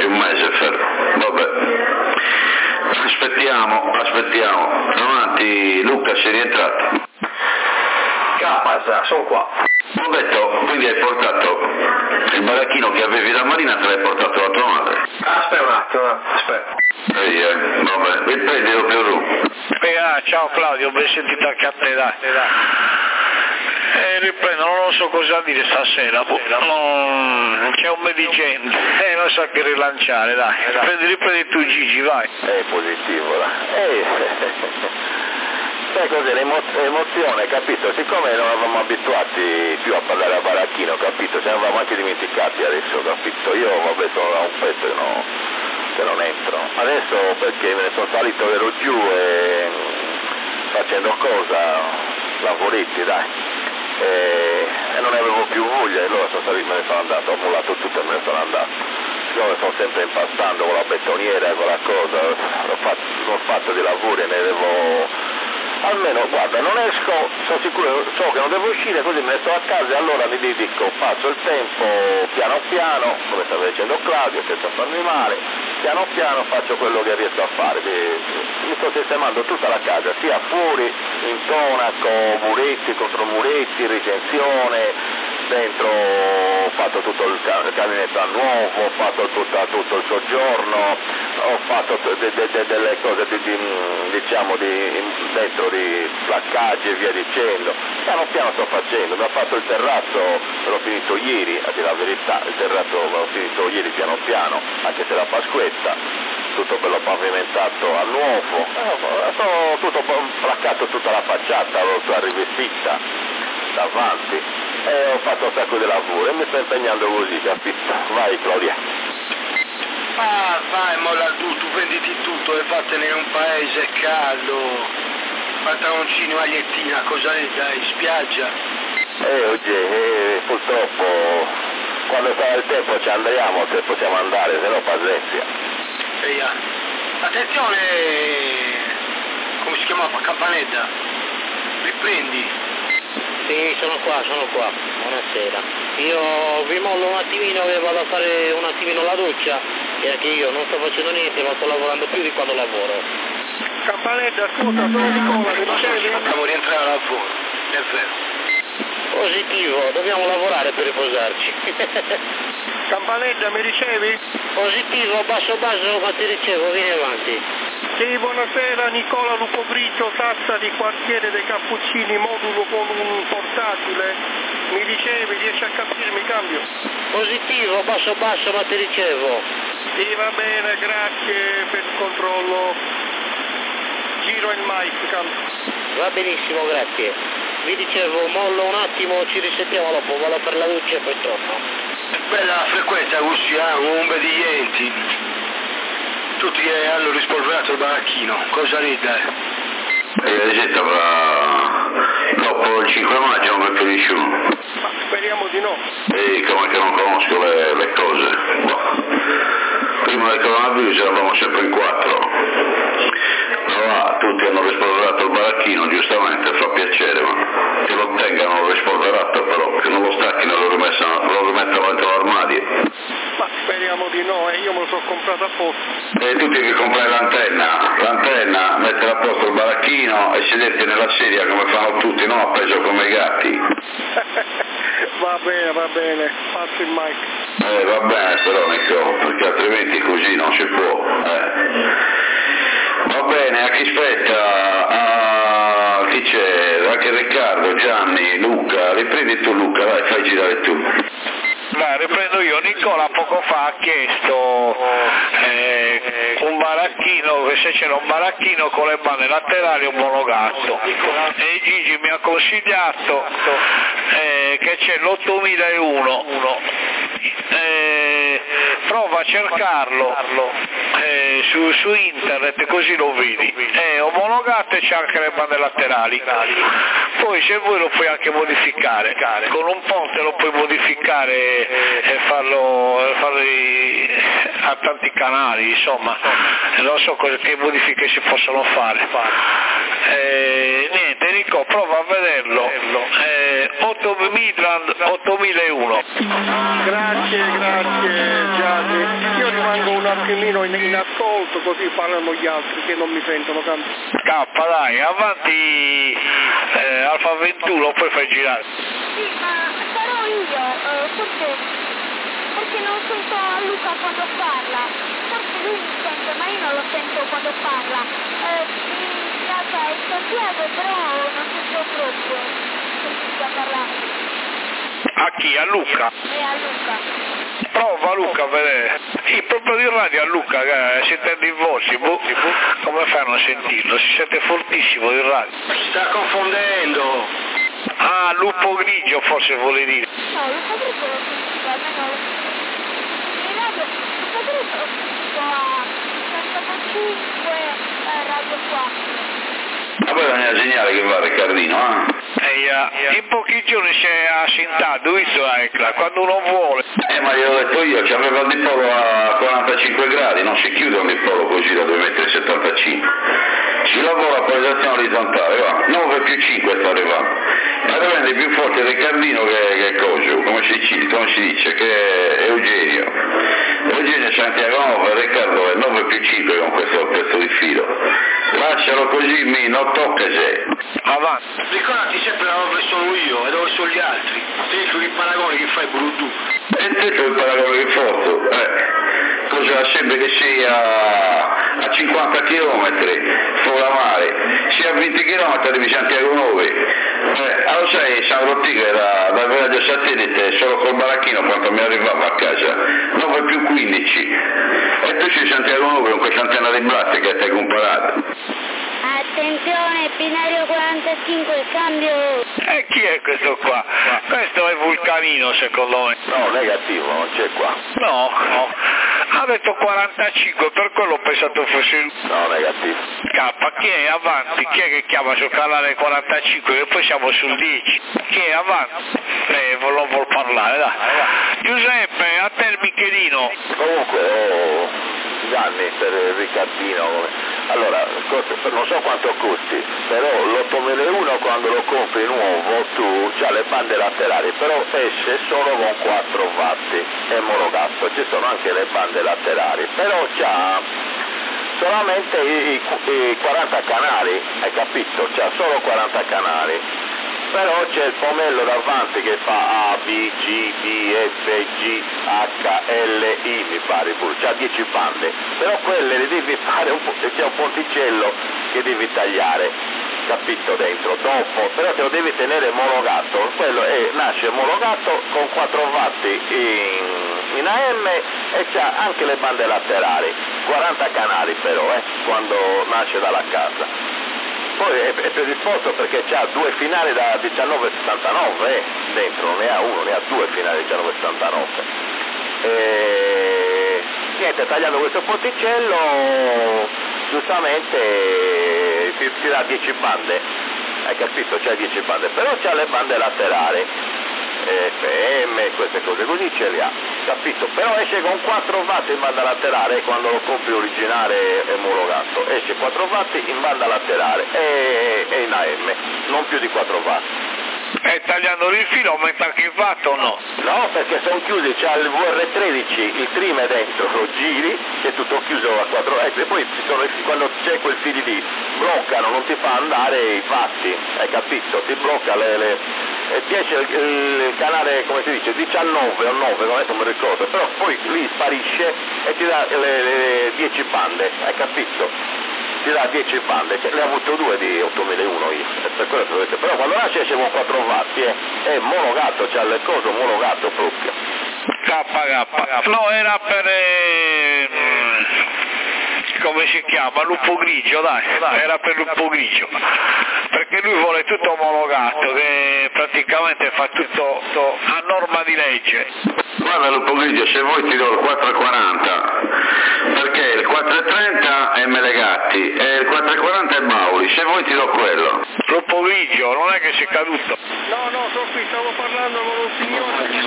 Luca, sei rientrato? Capasa, sono qua. Ho detto, quindi hai portato il baracchino che avevi da Marina, te l'hai portato la tua madre? Aspetta un attimo, aspetta. Vabbè, prendilo più giù. Ciao Claudio, ben sentito anche a te, dai. Riprendo, non lo so cosa dire stasera, c'è un po' di gente, non so che rilanciare, dai. Riprendi tu Gigi, vai. È positivo, sai cos'è? L'emozione, capito? Siccome non eravamo abituati più a parlare a baracchino, capito? Ce ne eravamo anche dimenticati adesso, capito? Io vabbè sono da un pezzo che non entro. Adesso perché me ne sono salito, ero giù e facendo cosa? Lavoretti, dai. E non avevo più voglia e allora sono salito, me ne sono andato, ho mollato tutto e me ne sono andato. Siccome sto sempre impastando con la betoniera, con la cosa, l'ho fatto di lavoro e ne devo... Almeno, guarda, non esco, sono sicuro, so che non devo uscire, così me ne sto a casa e allora mi dedico, passo il tempo piano piano, come stava dicendo Claudio, senza farmi male, piano piano faccio quello che riesco a fare. Mi sto sistemando tutta la casa, sia fuori, intonaco, muretti, contromuretti, ritenzione, dentro ho fatto tutto il caminetto a nuovo, ho fatto tutto il soggiorno, ho fatto delle cose diciamo dentro di placcaggi e via dicendo. Piano piano sto facendo, mi ha fatto il terrazzo, me l'ho finito ieri, a dire la verità, il terrazzo me l'ho finito ieri piano piano, anche se la Pasquetta, tutto bello pavimentato a nuovo, ho tutto placcato tutta la facciata, l'ho tutta rivestita davanti e ho fatto un sacco di lavoro e mi sto impegnando così, capito? Vai Claudia. Vai, molla tu venditi tutto e vattene in un paese caldo. Pantaloncini, magliettina, cosa ne dai, spiaggia? Oggi purtroppo quando sarà il tempo ci andremo se possiamo andare, se no pazienza. Attenzione, come si chiamava? Campanella. Riprendi. Sì, sono qua, buonasera. Io vi mollo un attimino che vado a fare un attimino la doccia e anche io non sto facendo niente, ma sto lavorando più di quando lavoro. Campanella, scusa, sono Nicola, mi dicevi? Dobbiamo rientrare al lavoro, è vero. Positivo, dobbiamo lavorare per riposarci. Campanella, mi ricevi? Positivo, basso, ma ti ricevo, vieni avanti. Sì, buonasera, Nicola Lupo Grigio, Tassa di quartiere dei Cappuccini, modulo con un portatile. Mi ricevi, riesci a capirmi, cambio? Positivo, basso, ma ti ricevo. Sì, va bene, grazie per il controllo. Giro il mic, cambio. Va benissimo, grazie. Vi dicevo, mollo un attimo, ci risentiamo dopo, vado per la luce e poi torno. Bella frequenza così, un obbedienti. Tutti che hanno rispolverato il baracchino, cosa ride? La gente avrà dopo il 5 maggio non è più nessuno. Ma speriamo di no. Come che non conosco le cose. Prima del coronavirus eravamo sempre in 4. Allora, tutti hanno rispolverato il baracchino, giustamente, fa piacere, ma che lo tengano rispolverato però, che non lo staccino e lo rimettano dentro l'armadio. Ma speriamo di no, io me lo sono comprato apposta. E tutti che comprai l'antenna, mettere a posto il baracchino e sederti nella sedia come fanno tutti, no? Appeso come i gatti. Va bene, passo il mic. Va bene però Nico, perché altrimenti così non si può. Va bene, a chi spetta? Chi c'è? Anche Riccardo, Gianni, Luca, riprendi tu Luca, dai, fai girare tu. Dai, riprendo io. Nicola poco fa ha chiesto un baracchino, se c'era un baracchino con le bande laterali omologato, e Gigi mi ha consigliato che c'è l'8001. Prova a cercarlo su internet, così lo vedi. È omologato e c'è anche le bande laterali. Poi se vuoi lo puoi anche modificare, con un ponte lo puoi modificare e farlo a tanti canali, insomma, non so che modifiche si possono fare. Niente, Enrico, prova a vederlo. 8 Midland 8001. Grazie Gianni. Io rimango un attimo attimino in ascolto, così parlano gli altri che non mi sentono tanto. K, dai, avanti Alfa 21, poi fai girare. Sì, ma sarò io, perché non sento a Luca quando parla. Forse lui mi sente, ma io non lo sento quando parla. In casa è Santiago, però non sento proprio che si sta parlando. A chi? A Luca? A Luca. Prova Luca a vedere. Sì, proprio di radio a Luca, sentendo i voci, come fai a non sentirlo? Si sente fortissimo di radio. Si sta confondendo. Ah, lupo grigio forse vuole dire. No, Lupo grigio lo sentivo, almeno in radio, Lupo grigio lo sentivo a 65 Radio 4. Ma poi non è a segnale che va Riccardino, In pochi giorni si è assentato, visto quando uno vuole. ma gliel'ho detto io, c'aveva il dipolo a 45 gradi, non si chiude un dipolo così da 2,75 m. Si lavora a polarizzazione orizzontale, va, 9 più 5 sta arrivando. Ma rende più forte Riccardino che Coggio, come si dice, che è Eugenio. Eugenio Santiago 9, Riccardo è 9 più 5 con questo pezzo di filo. Lascialo così, non tocca se. Avanti. Ricordati sempre dove sono io e dove sono gli altri. Te sugli paragoni che fai pure tu. E te c'ho il paragone che foto, cosa sembra che sia a 50 km fuori la mare, sia a 20 km di Santiago 9. Allora sai, San Rottiga dal villaggio satellite solo col baracchino quando mi arrivava a casa, 9 più 15. E tu sei Santiago 9 con questa antenna di blatte che ti hai comparato. Attenzione, binario 45, cambio. E chi è questo qua? Questo è Vulcanino secondo me. No, negativo, non c'è qua. No, ha detto 45, per quello ho pensato fosse lui. No, negativo. K, chi è avanti? Chi è che chiama sul canale 45? Che poi siamo sul 10. Chi è avanti? Non vuol parlare, dai. Giuseppe, a te il bicchierino. Comunque, Gianni per Riccardino. Allora, non so quanto costi, però l'8001 quando lo compri nuovo tu c'ha le bande laterali, però esce solo con 4 watt, è monogatto, ci sono anche le bande laterali, però c'ha solamente i 40 canali, hai capito? C'ha solo 40 canali. Però c'è il pomello davanti che fa A, B, G, D, F, G, H, L, I mi pare pure, c'ha 10 bande, però quelle le devi fare c'è un ponticello che devi tagliare, capito, dentro, dopo, però te lo devi tenere monogatto, quello nasce monogatto con 4 watt in AM e c'ha anche le bande laterali, 40 canali però, quando nasce dalla casa. Poi è predisposto perché c'ha 2 finali da 1979 dentro, non ne ha uno, ne ha 2 finali da 1979. Niente, tagliando questo ponticello, giustamente ti dà 10 bande, hai capito? C'ha 10 bande, però c'ha le bande laterali, FM, queste cose così ce le ha, capito? Però esce con 4 watt in banda laterale quando lo compri originale omologato, esce 4 watt in banda laterale e in AM, non più di 4 watt. E tagliando il filo aumenta anche il watt o no? No, perché sono chiusi, c'ha il VR13, il trim è dentro, lo giri, è tutto chiuso a 4 e poi quando c'è quel fili lì, bloccano, non ti fa andare i fatti, hai capito? Ti blocca e ti esce il canale, come si dice, 19 o 9, adesso non mi ricordo, però poi lì sparisce e ti dà le 10 bande, hai capito? Ti dà 10 bande, ne ho avuto 2 di 8001 io, per quello che ho detto, però quando nasce esce con 4 watt, è monogatto, c'ha le cose monogatto proprio. KK, no, era per come si chiama? Lupo grigio, dai, era per Lupo grigio, perché lui vuole tutto omologato, che praticamente fa tutto a norma di legge. Guarda Lupo grigio, se vuoi ti do il 440, perché il 430 è Melegatti e il 440 è Mauri, se vuoi ti do quello. Lupo grigio, non è che sei caduto? No, sono qui, stavo parlando con un signore che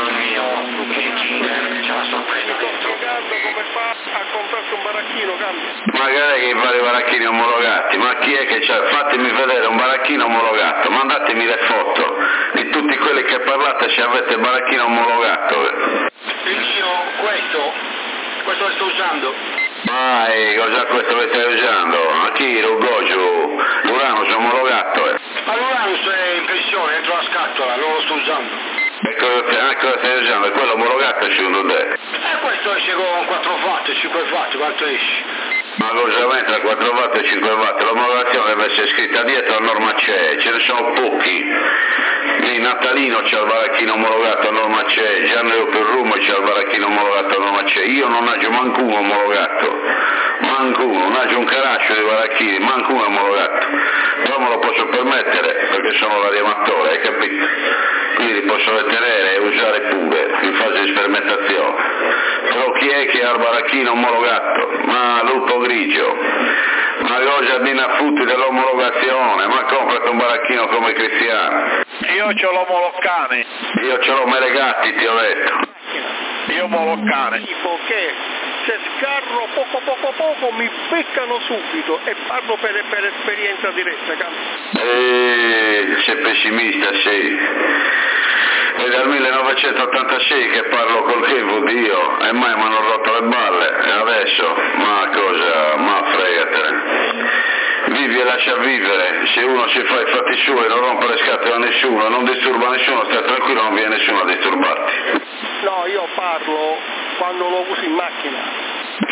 sto spiegando come fa a comprarsi un baracchino, cambia. Magari che fare i baracchini omologati, ma chi è che c'ha? Fatemi vedere un baracchino omologato, mandatemi le foto di tutti quelli che parlate se avete il baracchino omologato. Il mio, questo lo sto usando. Mai, cosa questo che stai usando? A chi lo gojo? L'Uranus è omologato, Ma l'Uranus è in pensione, dentro la scatola, non lo sto usando. E cosa stai usando? È quello omologato secondo te? Questo esce con 4 watt, 5 watt, quanto esce? Ma cosa mentre 4 watt e 5 watt? L'omologazione deve essere scritta dietro, la norma c'è, ce ne sono pochi. Lì Natalino c'ha il baracchino omologato, la norma c'è, Gianni Perrumo c'ha il baracchino omologato, la norma c'è, io non ho mancuno omologato, mancuno, non ho un caraccio di baracchini, mancuno omologato, però me lo posso permettere perché sono l'animatore, hai capito? Quindi li posso tenere e usare pure in fase di sperimentazione. Però chi è che ha il baracchino omologato? Ma lupo grigio, ma cosa di affutti dell'omologazione, ma comprati un baracchino come Cristiano. Io c'ho l'omolocane. Io ce l'ho melegati, ti ho detto. Io omolocane. Tipo che se scarro poco mi beccano subito e parlo per esperienza diretta, sei pessimista, sì. È dal 1986 che parlo col Kevo Dio e mai mi hanno rotto le balle e adesso, ma fregatene. Vivi e lascia vivere, se uno si fa i fatti suoi non rompe le scatole a nessuno, non disturba nessuno, stai tranquillo, non viene nessuno a disturbarti. No, io parlo quando lo uso in macchina.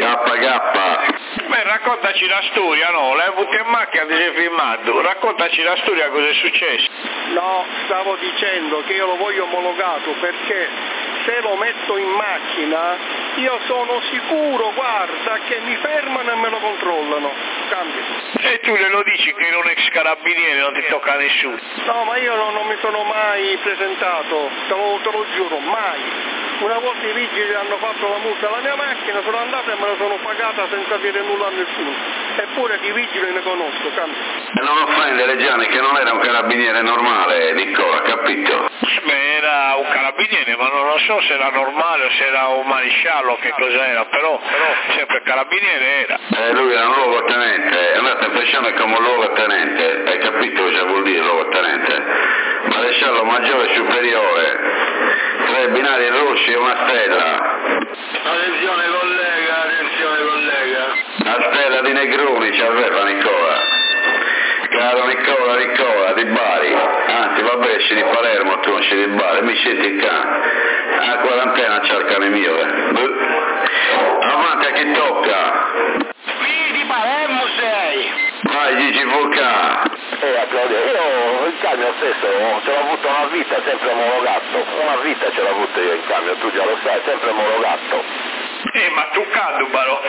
Beh, raccontaci la storia, no? L'hai avuto in macchina, ti sei filmato, raccontaci la storia, cosa è successo. No, stavo dicendo che io lo voglio omologato perché se lo metto in macchina io sono sicuro, guarda, che mi fermano e me lo controllano. Cambia. E tu glielo dici che ero un ex carabiniere, non ti tocca a nessuno. No, ma io non mi sono mai presentato, te lo giuro, mai. Una volta i vigili hanno fatto la multa alla mia macchina, sono andato e me la sono pagata senza dire nulla a nessuno. Eppure di vigili ne conosco, cambia. E non offendere Gianni che non era un carabiniere normale, Nicola, capito? Beh, era un carabiniere, ma non lo so se era normale o se era un maresciallo, che cos'era, però sempre carabiniere era. Lui era un luogotenente, è andato in pensione come un luogotenente, hai capito cosa vuol dire luogotenente? Maresciallo maggiore superiore. 3 binari rossi e una stella. Attenzione collega. La stella di Negroni ci aveva Nicola. Caro Nicola di Bari. Anzi vabbè, esci di Palermo, tu non esci di Bari, mi senti il cane. A quarantena c'è il cane mio. Avanti a chi tocca. Qui di Palermo sei. Vai Gigi Vulcano. Claudio, io il camion stesso ce l'ho avuto una vita sempre omologato, una vita ce l'ho avuto io il camion, tu già lo sai, sempre omologato. Ma tu cadubaro.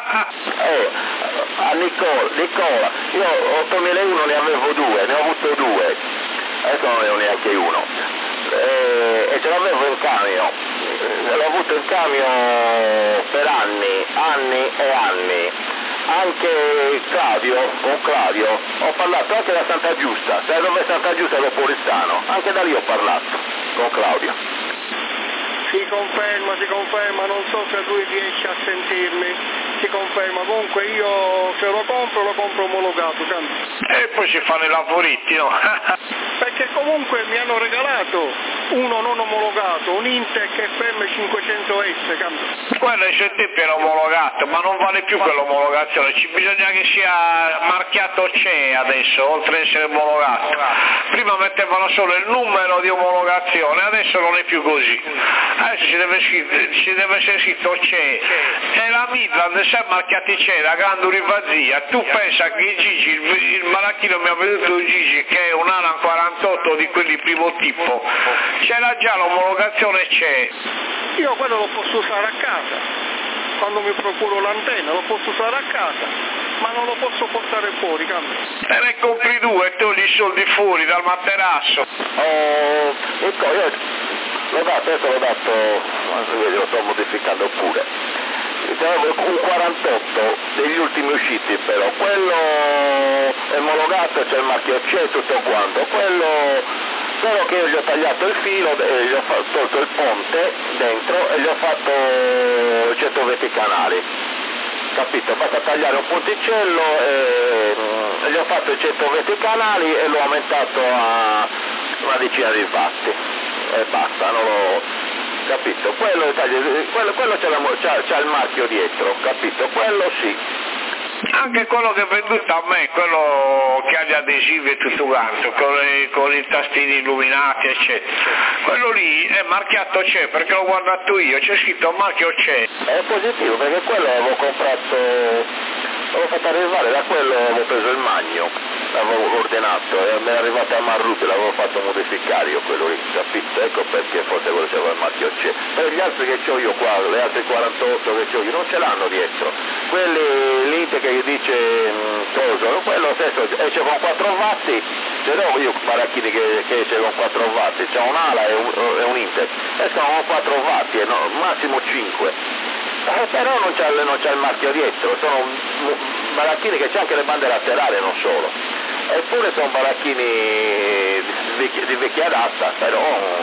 A Nicola, io 8001 ne avevo 2, ne ho avuto 2, adesso non ne ho neanche uno. E ce l'avevo in camion, l'ho avuto in camion per anni e anni. Anche con Claudio, ho parlato anche da Santa Giusta, sai dove è Santa Giusta lo Polistano, anche da lì ho parlato con Claudio. Si conferma, non so se lui riesce a sentirmi, si conferma, comunque io se lo compro omologato, cambia. E poi si fanno i lavoretti, no? Perché comunque mi hanno regalato uno non omologato, un Intec FM 500S, cambia. Quello ai suoi tempi era omologato, ma non vale più quell'omologazione, ci bisogna che sia marchiato CE adesso, oltre ad essere omologato. Prima mettevano solo il numero di omologazione, adesso non è più così. Adesso ci deve essere scritto CE. E la Midland si è marchiati CE, la grande urivazia. Tu pensa che Gigi, il maracchino mi ha venuto Gigi, che è un Alan 48 di quelli primo tipo, c'era già l'omologazione CE. Io quello lo posso usare a casa, quando mi procuro l'antenna lo posso usare a casa, ma non lo posso portare fuori, cambia. Te ne compri 2 e togli i soldi fuori dal materasso. Adesso l'ho dato, lo sto modificando pure. Un 48 degli ultimi usciti però, quello è omologato, c'è il marchio C, tutto quanto, solo che io gli ho tagliato il filo, gli ho tolto il ponte dentro e gli ho fatto 120 canali, capito? Basta tagliare un ponticello e gli ho fatto i 120 canali e l'ho aumentato a una decina di vatti e basta, capito? Quello c'ha il marchio dietro, capito? Quello sì. Anche quello che è venduto a me, quello che ha gli adesivi e tutto quanto, con i tastini illuminati eccetera, quello lì è marchiato c'è, perché l'ho guardato io, c'è scritto marchio c'è. È positivo, perché quello avevo fatto arrivare, da quello avevo preso il magno, l'avevo ordinato e mi è arrivato a Marrucci, l'avevo fatto modificare io quello lì, capito? Ecco perché forse quello c'aveva il marchio C. Per gli altri che ho io qua, le altre 48 che ho io, non ce l'hanno dietro. Quelli l'Inte che dice coso, quello stesso esce con 4 watti, ce l'ho io baracchini che esce con 4 watti, c'è un'ala e un Inte, escono con 4 watti, massimo 5. Però non c'è il marchio dietro, sono baracchini che c'è anche le bande laterali, non solo. Eppure sono baracchini di vecchia data, però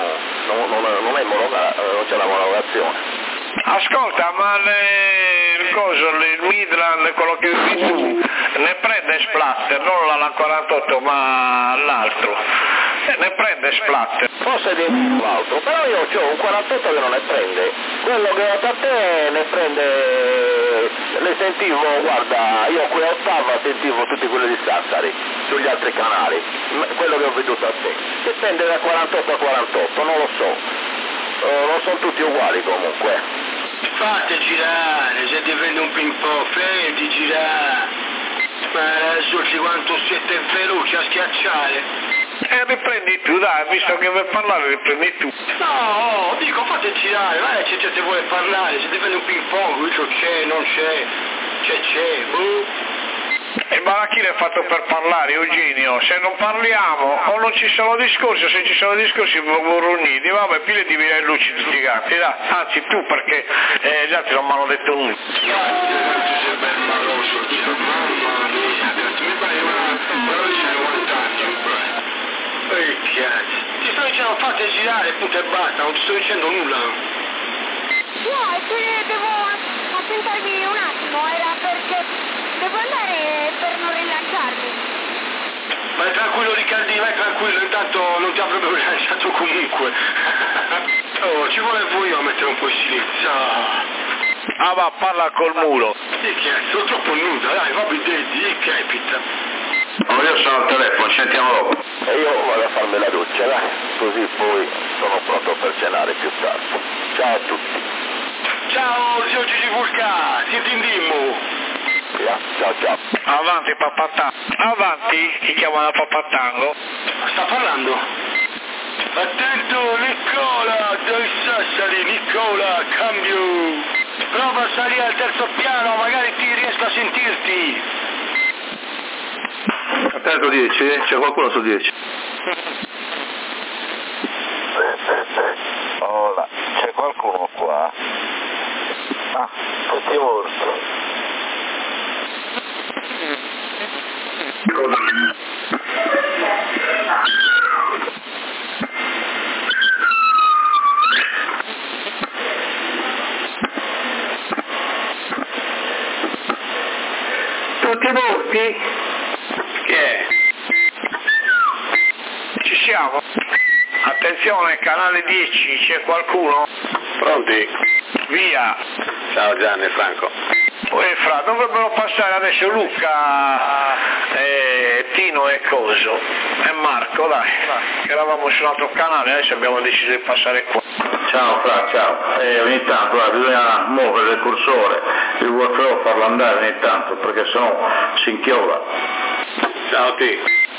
non c'è l'omologazione. Ascolta, ma il Midland, quello che dici tu, ne prende splatter, non la 48 ma l'altro, ne prende splatter. Forse di l'altro, però io ho un 48 che non ne prende, quello che ho da te ne prende, le sentivo, guarda, io qui a Ottava sentivo tutti quelli di Sassari, sugli altri canali, quello che ho veduto a te, dipende da 48 a 48, non lo so. Non sono tutti uguali comunque. Fate girare, se ti prende un ping pong, freddi girare. Ma adesso quanto siete veloci a schiacciare. Riprendi tu, dai, visto che vuoi parlare, riprendi tu. No, dico fate girare, vai, se ti vuole parlare, se ti prende un ping pong, questo c'è, non c'è, c'è, Il baracchino è fatto per parlare, Eugenio, se non parliamo o non ci sono discorsi, o se ci sono discorsi borroniti, vabbè, pile di via e luci tutti quanti, dai, anzi tu perché gli altri non mi hanno detto nulla. Ti sto dicendo fate girare, punto e basta, non ti sto dicendo nulla. No, è che devo assentarmi un attimo, era perché devo andare per non rilanciarmi. Vai tranquillo Riccardi, vai tranquillo, intanto non ti avrebbero rilanciato comunque. Oh, ci volevo io a mettere un po' in silenzio. Ah va, parla col muro. Sì, che sono troppo nuda, dai, va di capita. Oh, io sono al telefono, ci sentiamo dopo. E io vado a farmi la doccia, dai, così poi sono pronto per cenare più tardi. Ciao a tutti. Ciao, zio Gigi Vulca, si tindimmo. Ciao. Avanti Papatango. Avanti, ti chiamano Papatango. Sta parlando? Attento Nicola, dai Sassari, Nicola, cambio. Prova a salire al terzo piano, magari ti riesco a sentirti. Attento 10, c'è qualcuno su 10. Hola, c'è qualcuno qua? Ah, tutti morti. Tutti morti? Chi è? Ci siamo? Attenzione, canale 10, c'è qualcuno? Pronti? Via. Ciao Gianni, Franco. Poi fra, dovrebbero passare adesso Luca, Tino e Coso, e Marco, dai, che eravamo su un altro canale, adesso abbiamo deciso di passare qua. Ciao Fra, ciao. Ogni tanto bisogna muovere il cursore, il wifi farlo andare ogni tanto, perché sennò si inchioda. Ciao T.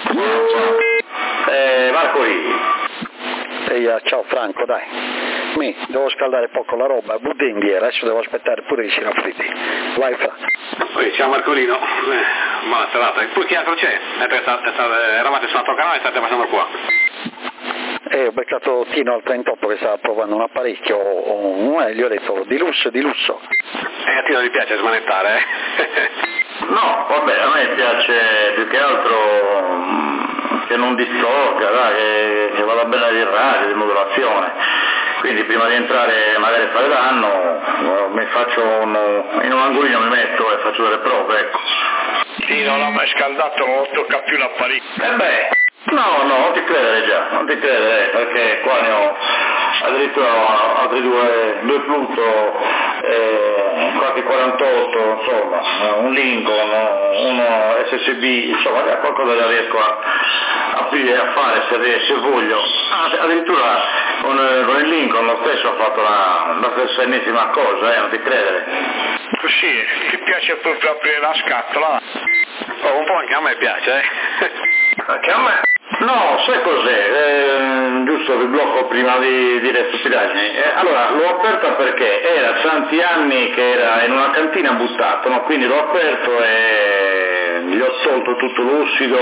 Marco lì. Ciao Franco, dai. Devo scaldare poco la roba, butta indietro, adesso devo aspettare pure che si raffreddi. Vai Fra. Ciao Marcolino. Buona serata. Poi che altro c'è? Eravate su un altro canale e state passando qua. Ho beccato Tino al 38 che stava provando un apparecchio, gli ho detto di lusso. A Tino gli piace smanettare, No, vabbè, a me piace più che altro che non distorga, dai, che vada bene di radio, di modulazione. Quindi prima di entrare magari a fare danno, mi faccio in un angolino mi metto e faccio delle prove, ecco. Sì, non l'ho mai scaldato, non tocca più l'apparecchio. No, non ti credere già, perché qua ne ho addirittura altri due Pluto, qualche 48, insomma, un Lincoln, uno SSB, insomma qualcosa che riesco a fare se voglio. Addirittura con il Lincoln lo stesso ho fatto la stessa ennesima cosa, non ti credere. Sì, ti piace proprio aprire la scatola? Oh, un po' anche a me piace, Anche a me? No, sai cos'è? Giusto, vi blocco prima di dire stupidaggini. Allora, l'ho aperta perché era tanti anni che era in una cantina buttato, no? Quindi l'ho aperto e gli ho tolto tutto l'ussido.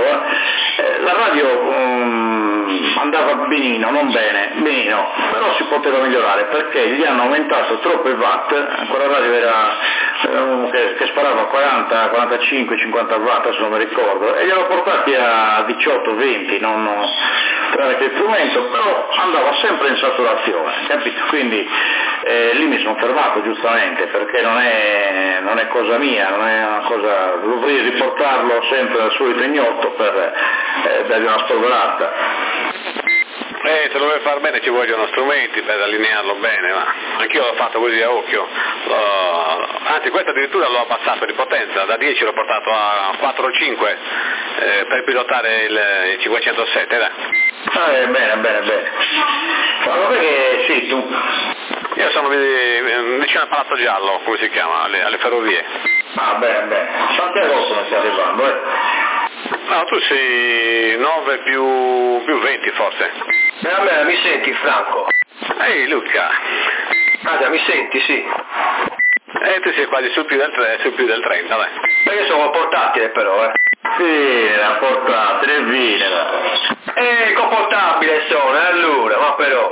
La radio andava benino, non bene, benino, però si poteva migliorare perché gli hanno aumentato troppo i watt, quella radio era che sparava 40, 45, 50 watt, adesso non mi ricordo, e li hanno portati a 18, 20, non che strumento, però andava sempre in saturazione, capito? Quindi lì mi sono fermato giustamente perché non è cosa mia, non è una cosa, dovrei riportarlo sempre al solito ignoto per dargli una spolverata. Se lo vuoi far bene ci vogliono strumenti per allinearlo bene, ma anch'io l'ho fatto così a occhio, anzi questo addirittura l'ho abbassato di potenza, da 10 l'ho portato a 4 o 5 per pilotare il 507, dai. Bene. Ma non è che sì, tu? Io sono vicino al Palazzo Giallo, come si chiama, alle ferrovie. Bene. Santiago come stai arrivando, No, tu sei 9 più 20 forse. Allora, mi senti Franco? Ehi Luca. Già, mi senti, sì. Tu sei quasi sul più del 30, dai. Perché sono portatile però, Sì, la portatile, vine. Comportabile sono, allora, ma però.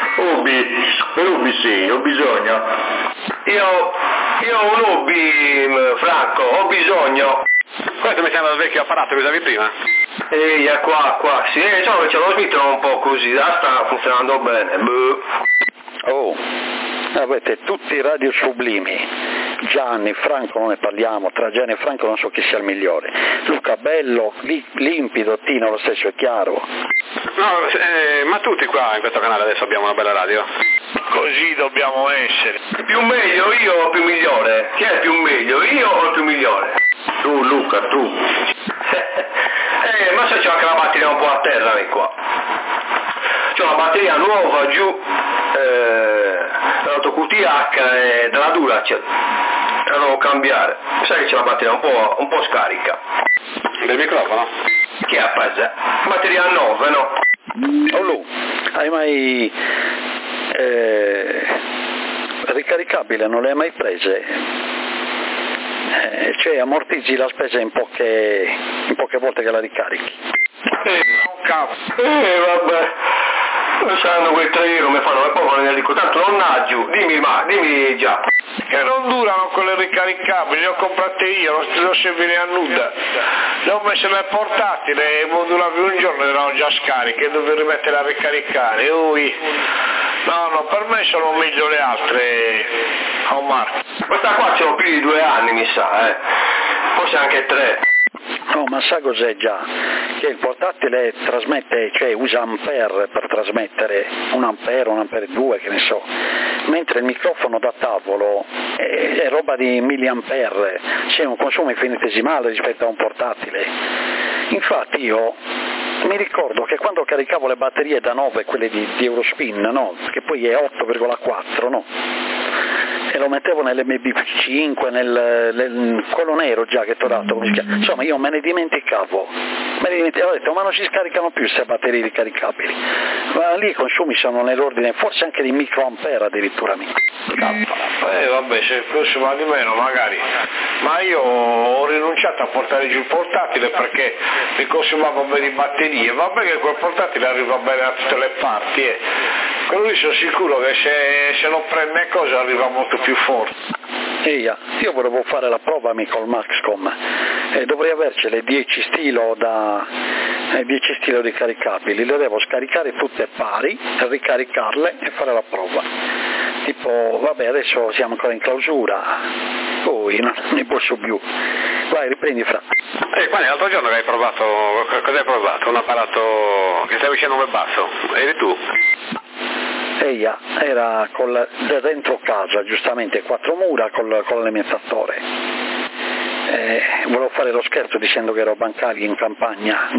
Ubi sì, ho bisogno. Io ho un hobby, Franco, ho bisogno. Questo mi sembra il vecchio apparato che usavi prima. Qua, sì, diciamo che ce l'ho smitto un po' così, sta funzionando bene. Oh, avete tutti i radio sublimi. Gianni, Franco non ne parliamo, tra Gianni e Franco non so chi sia il migliore. Luca bello, limpido, Tino lo stesso, è chiaro. No, ma tutti qua in questo canale adesso abbiamo una bella radio. Così dobbiamo essere. Più meglio io o più migliore? Chi è più meglio, io o il più migliore? Tu Luca, tu. Ma se c'ho anche la batteria un po' a terra qua. C'ho la batteria nuova giù, dall'auto QTH dalla Duracell. La devo cambiare. Sai che c'è la batteria un po' scarica. Del microfono? Che è appesa? Batteria 9, no? Oh Lu, hai mai ricaricabile, non le hai mai prese? Cioè ammortizzi la spesa in poche volte che la ricarichi. Vabbè, saranno quei 3 euro mi fanno, e poi ne dico, tanto non naggio, dimmi già. Che non durano quelle ricaricabili, le ho comprate io, non servire a nulla. Le ho messe nel portatile e modulavi un giorno erano già scariche, dovevo rimettere a ricaricare. No, per me sono meglio le altre, Omar. Questa qua ce l'ho più di 2 anni mi sa, forse anche 3. No, ma sa cos'è già? Che il portatile trasmette, cioè usa ampere per trasmettere, 1 ampere, 1 ampere 2, che ne so, mentre il microfono da tavolo è roba di milliampere, c'è un consumo infinitesimale rispetto a un portatile. Infatti io mi ricordo che quando caricavo le batterie da 9, quelle di Eurospin, no? Che poi è 8,4, no? E lo mettevo nell'MB5, quello nero già che ti ho dato, come si chiama? Insomma io me ne dimenticavo, ho detto ma non si scaricano più queste batterie ricaricabili, ma lì i consumi sono nell'ordine forse anche di microampere addirittura. Vabbè, se consuma di meno magari, ma io ho rinunciato a portare giù il portatile perché mi consumava bene di batterie, vabbè che quel portatile arriva bene a tutte le parti, quello lì sono sicuro che se non prende cosa arriva molto più forte. Io volevo fare la prova col Maxcom e dovrei avercele 10 stilo ricaricabili, le devo scaricare tutte pari, ricaricarle e fare la prova. Tipo, vabbè adesso siamo ancora in clausura, poi non ne posso più. Vai, riprendi Fra. Quando l'altro giorno che hai provato, cosa hai provato? Un apparato che stai vicino a un basso, eri tu? era dentro casa, giustamente 4 mura con l'alimentatore. Volevo fare lo scherzo dicendo che ero bancario in campagna,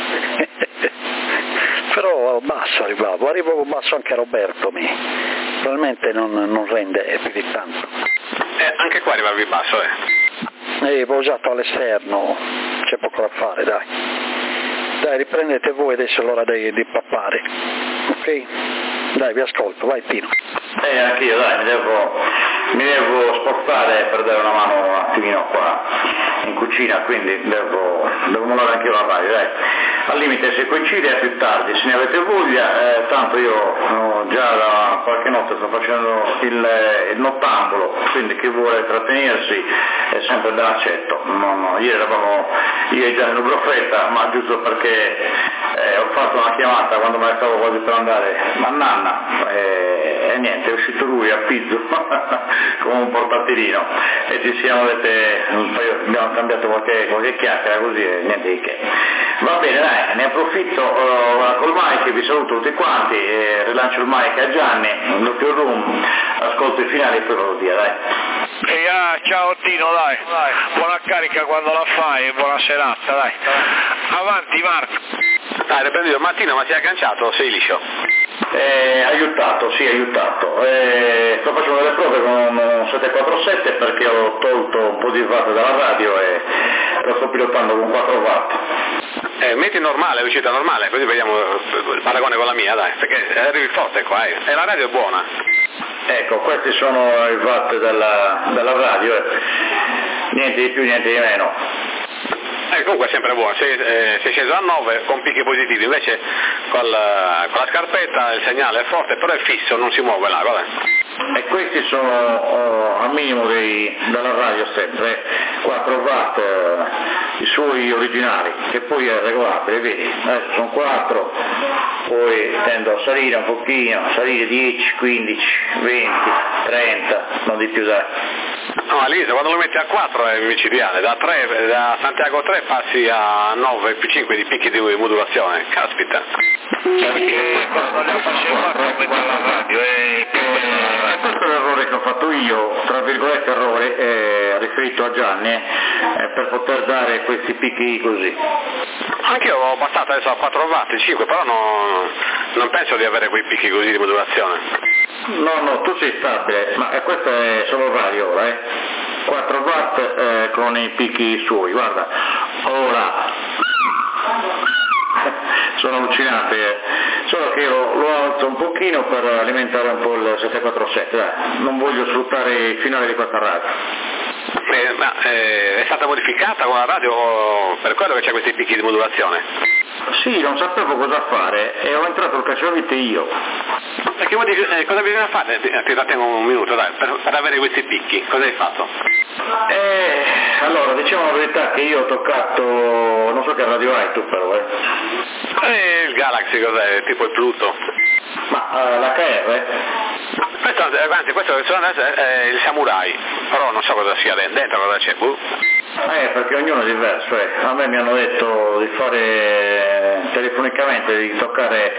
però basso arrivavo basso anche a Roberto, probabilmente non rende più di tanto. Anche qua arrivavi basso, Posato all'esterno, c'è poco da fare, dai, riprendete voi, adesso è l'ora di pappare, ok? Dai, vi ascolto, vai Pino. Anch'io, dai, mi devo spostare per dare una mano un attimino qua in cucina, quindi devo mollare anche io la radio, dai. Al limite se coincide è più tardi, se ne avete voglia, tanto io già da qualche notte sto facendo il nottambolo, quindi chi vuole trattenersi è sempre ben accetto. Ieri eravamo io e Gianni Lubrofetta, ma giusto perché ho fatto una chiamata quando me ne stavo quasi per andare a Nanna e niente, è uscito lui a Pizzo con un portatilino e ci siamo dette, abbiamo cambiato qualche chiacchiera così e niente di che. Va bene, dai, ne approfitto col Mike, vi saluto tutti quanti, rilancio il Mike a Gianni, il doppio room, ascolto i finali e poi vado via, dai. Ciao Tino, dai, buona carica quando la fai e buona serata, dai. Avanti Marco. Dai, riprendi io. Martino, ma ti hai agganciato? Sei liscio? Aiutato. Sto facendo delle prove con un 747 perché ho tolto un po' di watt dalla radio e lo sto pilotando con 4 watt. Metti normale, uscita normale, così vediamo il paragone con la mia, dai, perché arrivi forte qua, e la radio è buona. Ecco, questi sono i watt della radio, niente di più, niente di meno. Comunque è sempre buono, sei sceso a 9 con picchi positivi, invece con la scarpetta il segnale è forte, però è fisso, non si muove là, vabbè. E questi sono al minimo della radio sempre, 4 watt i suoi originali, che poi è regolabile, vedi, adesso sono 4, poi tendo a salire un pochino, salire 10, 15, 20, 30, non di più dai. No, Elisa, quando lo metti a 4 è micidiale, da Santiago 3 passi a 9 più 5 di picchi di modulazione, caspita. Perché quando le facevo come dalla radio questo è l'errore che ho fatto io, tra virgolette errore, riferito a Gianni, per poter dare questi picchi così. Anche io ho passato adesso a 4 watt, 5, però non penso di avere quei picchi così di modulazione. No, tu sei stabile, ma questo è solo radio ora, 4 watt con i picchi suoi, guarda, ora sono allucinante, solo che io lo alzo un pochino per alimentare un po' il 747, non voglio sfruttare il finale di questa radio. Ma è stata modificata con la radio per quello che c'è questi picchi di modulazione? Sì, non sapevo cosa fare e ho entrato il cacciavite io. Perché cosa bisogna fare? Ti trattengo un minuto, dai, per avere questi picchi, cosa hai fatto? Allora, diciamo la verità che io ho toccato, non so che radio hai tu però, il Galaxy cos'è? Tipo il Pluto? Ma la KR? Questo che sto andando è il Samurai, però non so cosa sia dentro, cosa c'è. Perché ognuno è diverso, a me mi hanno detto di fare telefonicamente, di toccare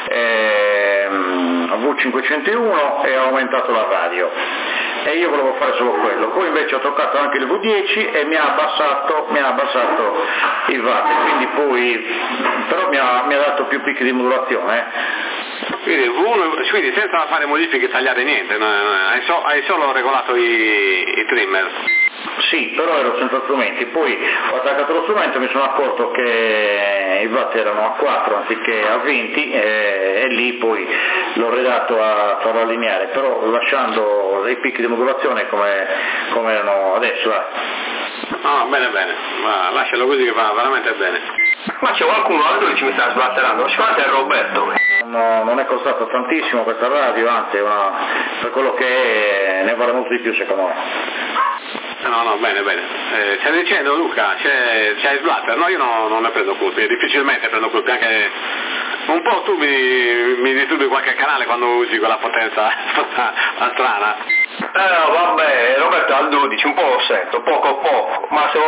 V501 e ho aumentato la radio. E io volevo fare solo quello, poi invece ho toccato anche il V10 e mi ha abbassato il watt, quindi poi però mi ha dato più picchi di modulazione. Quindi senza fare modifiche, tagliare niente, hai solo regolato i trimmer. Sì, però ero senza strumenti, poi ho attaccato lo strumento e mi sono accorto che i watt erano a 4 anziché a 20 e lì poi l'ho redatto a farlo allineare, però lasciando i picchi di modulazione come erano adesso. Bene, ma lascialo così che va veramente bene. Ma c'è qualcuno altro che ci mi sta sbatterando? Sicuramente è Roberto. No, non è costato tantissimo questa radio, anzi per quello che è, ne vale molto di più secondo me. No, bene. Stai dicendo Luca, c'è Splatter? No, io non ne prendo colpi, difficilmente prendo colpi, anche un po' tu mi disturbi qualche canale quando usi quella potenza strana. Vabbè, Roberto al 12, un po' lo sento, poco, ma se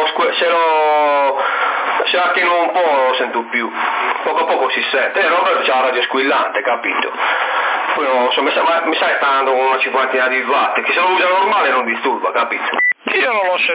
attimo un po' lo sento più, poco a poco si sente, Roberto c'ha la radio squillante, capito? Poi non so, mi sa che sta andando con una cinquantina di watt, che se lo usa normale non disturba, capito? Io non l'ho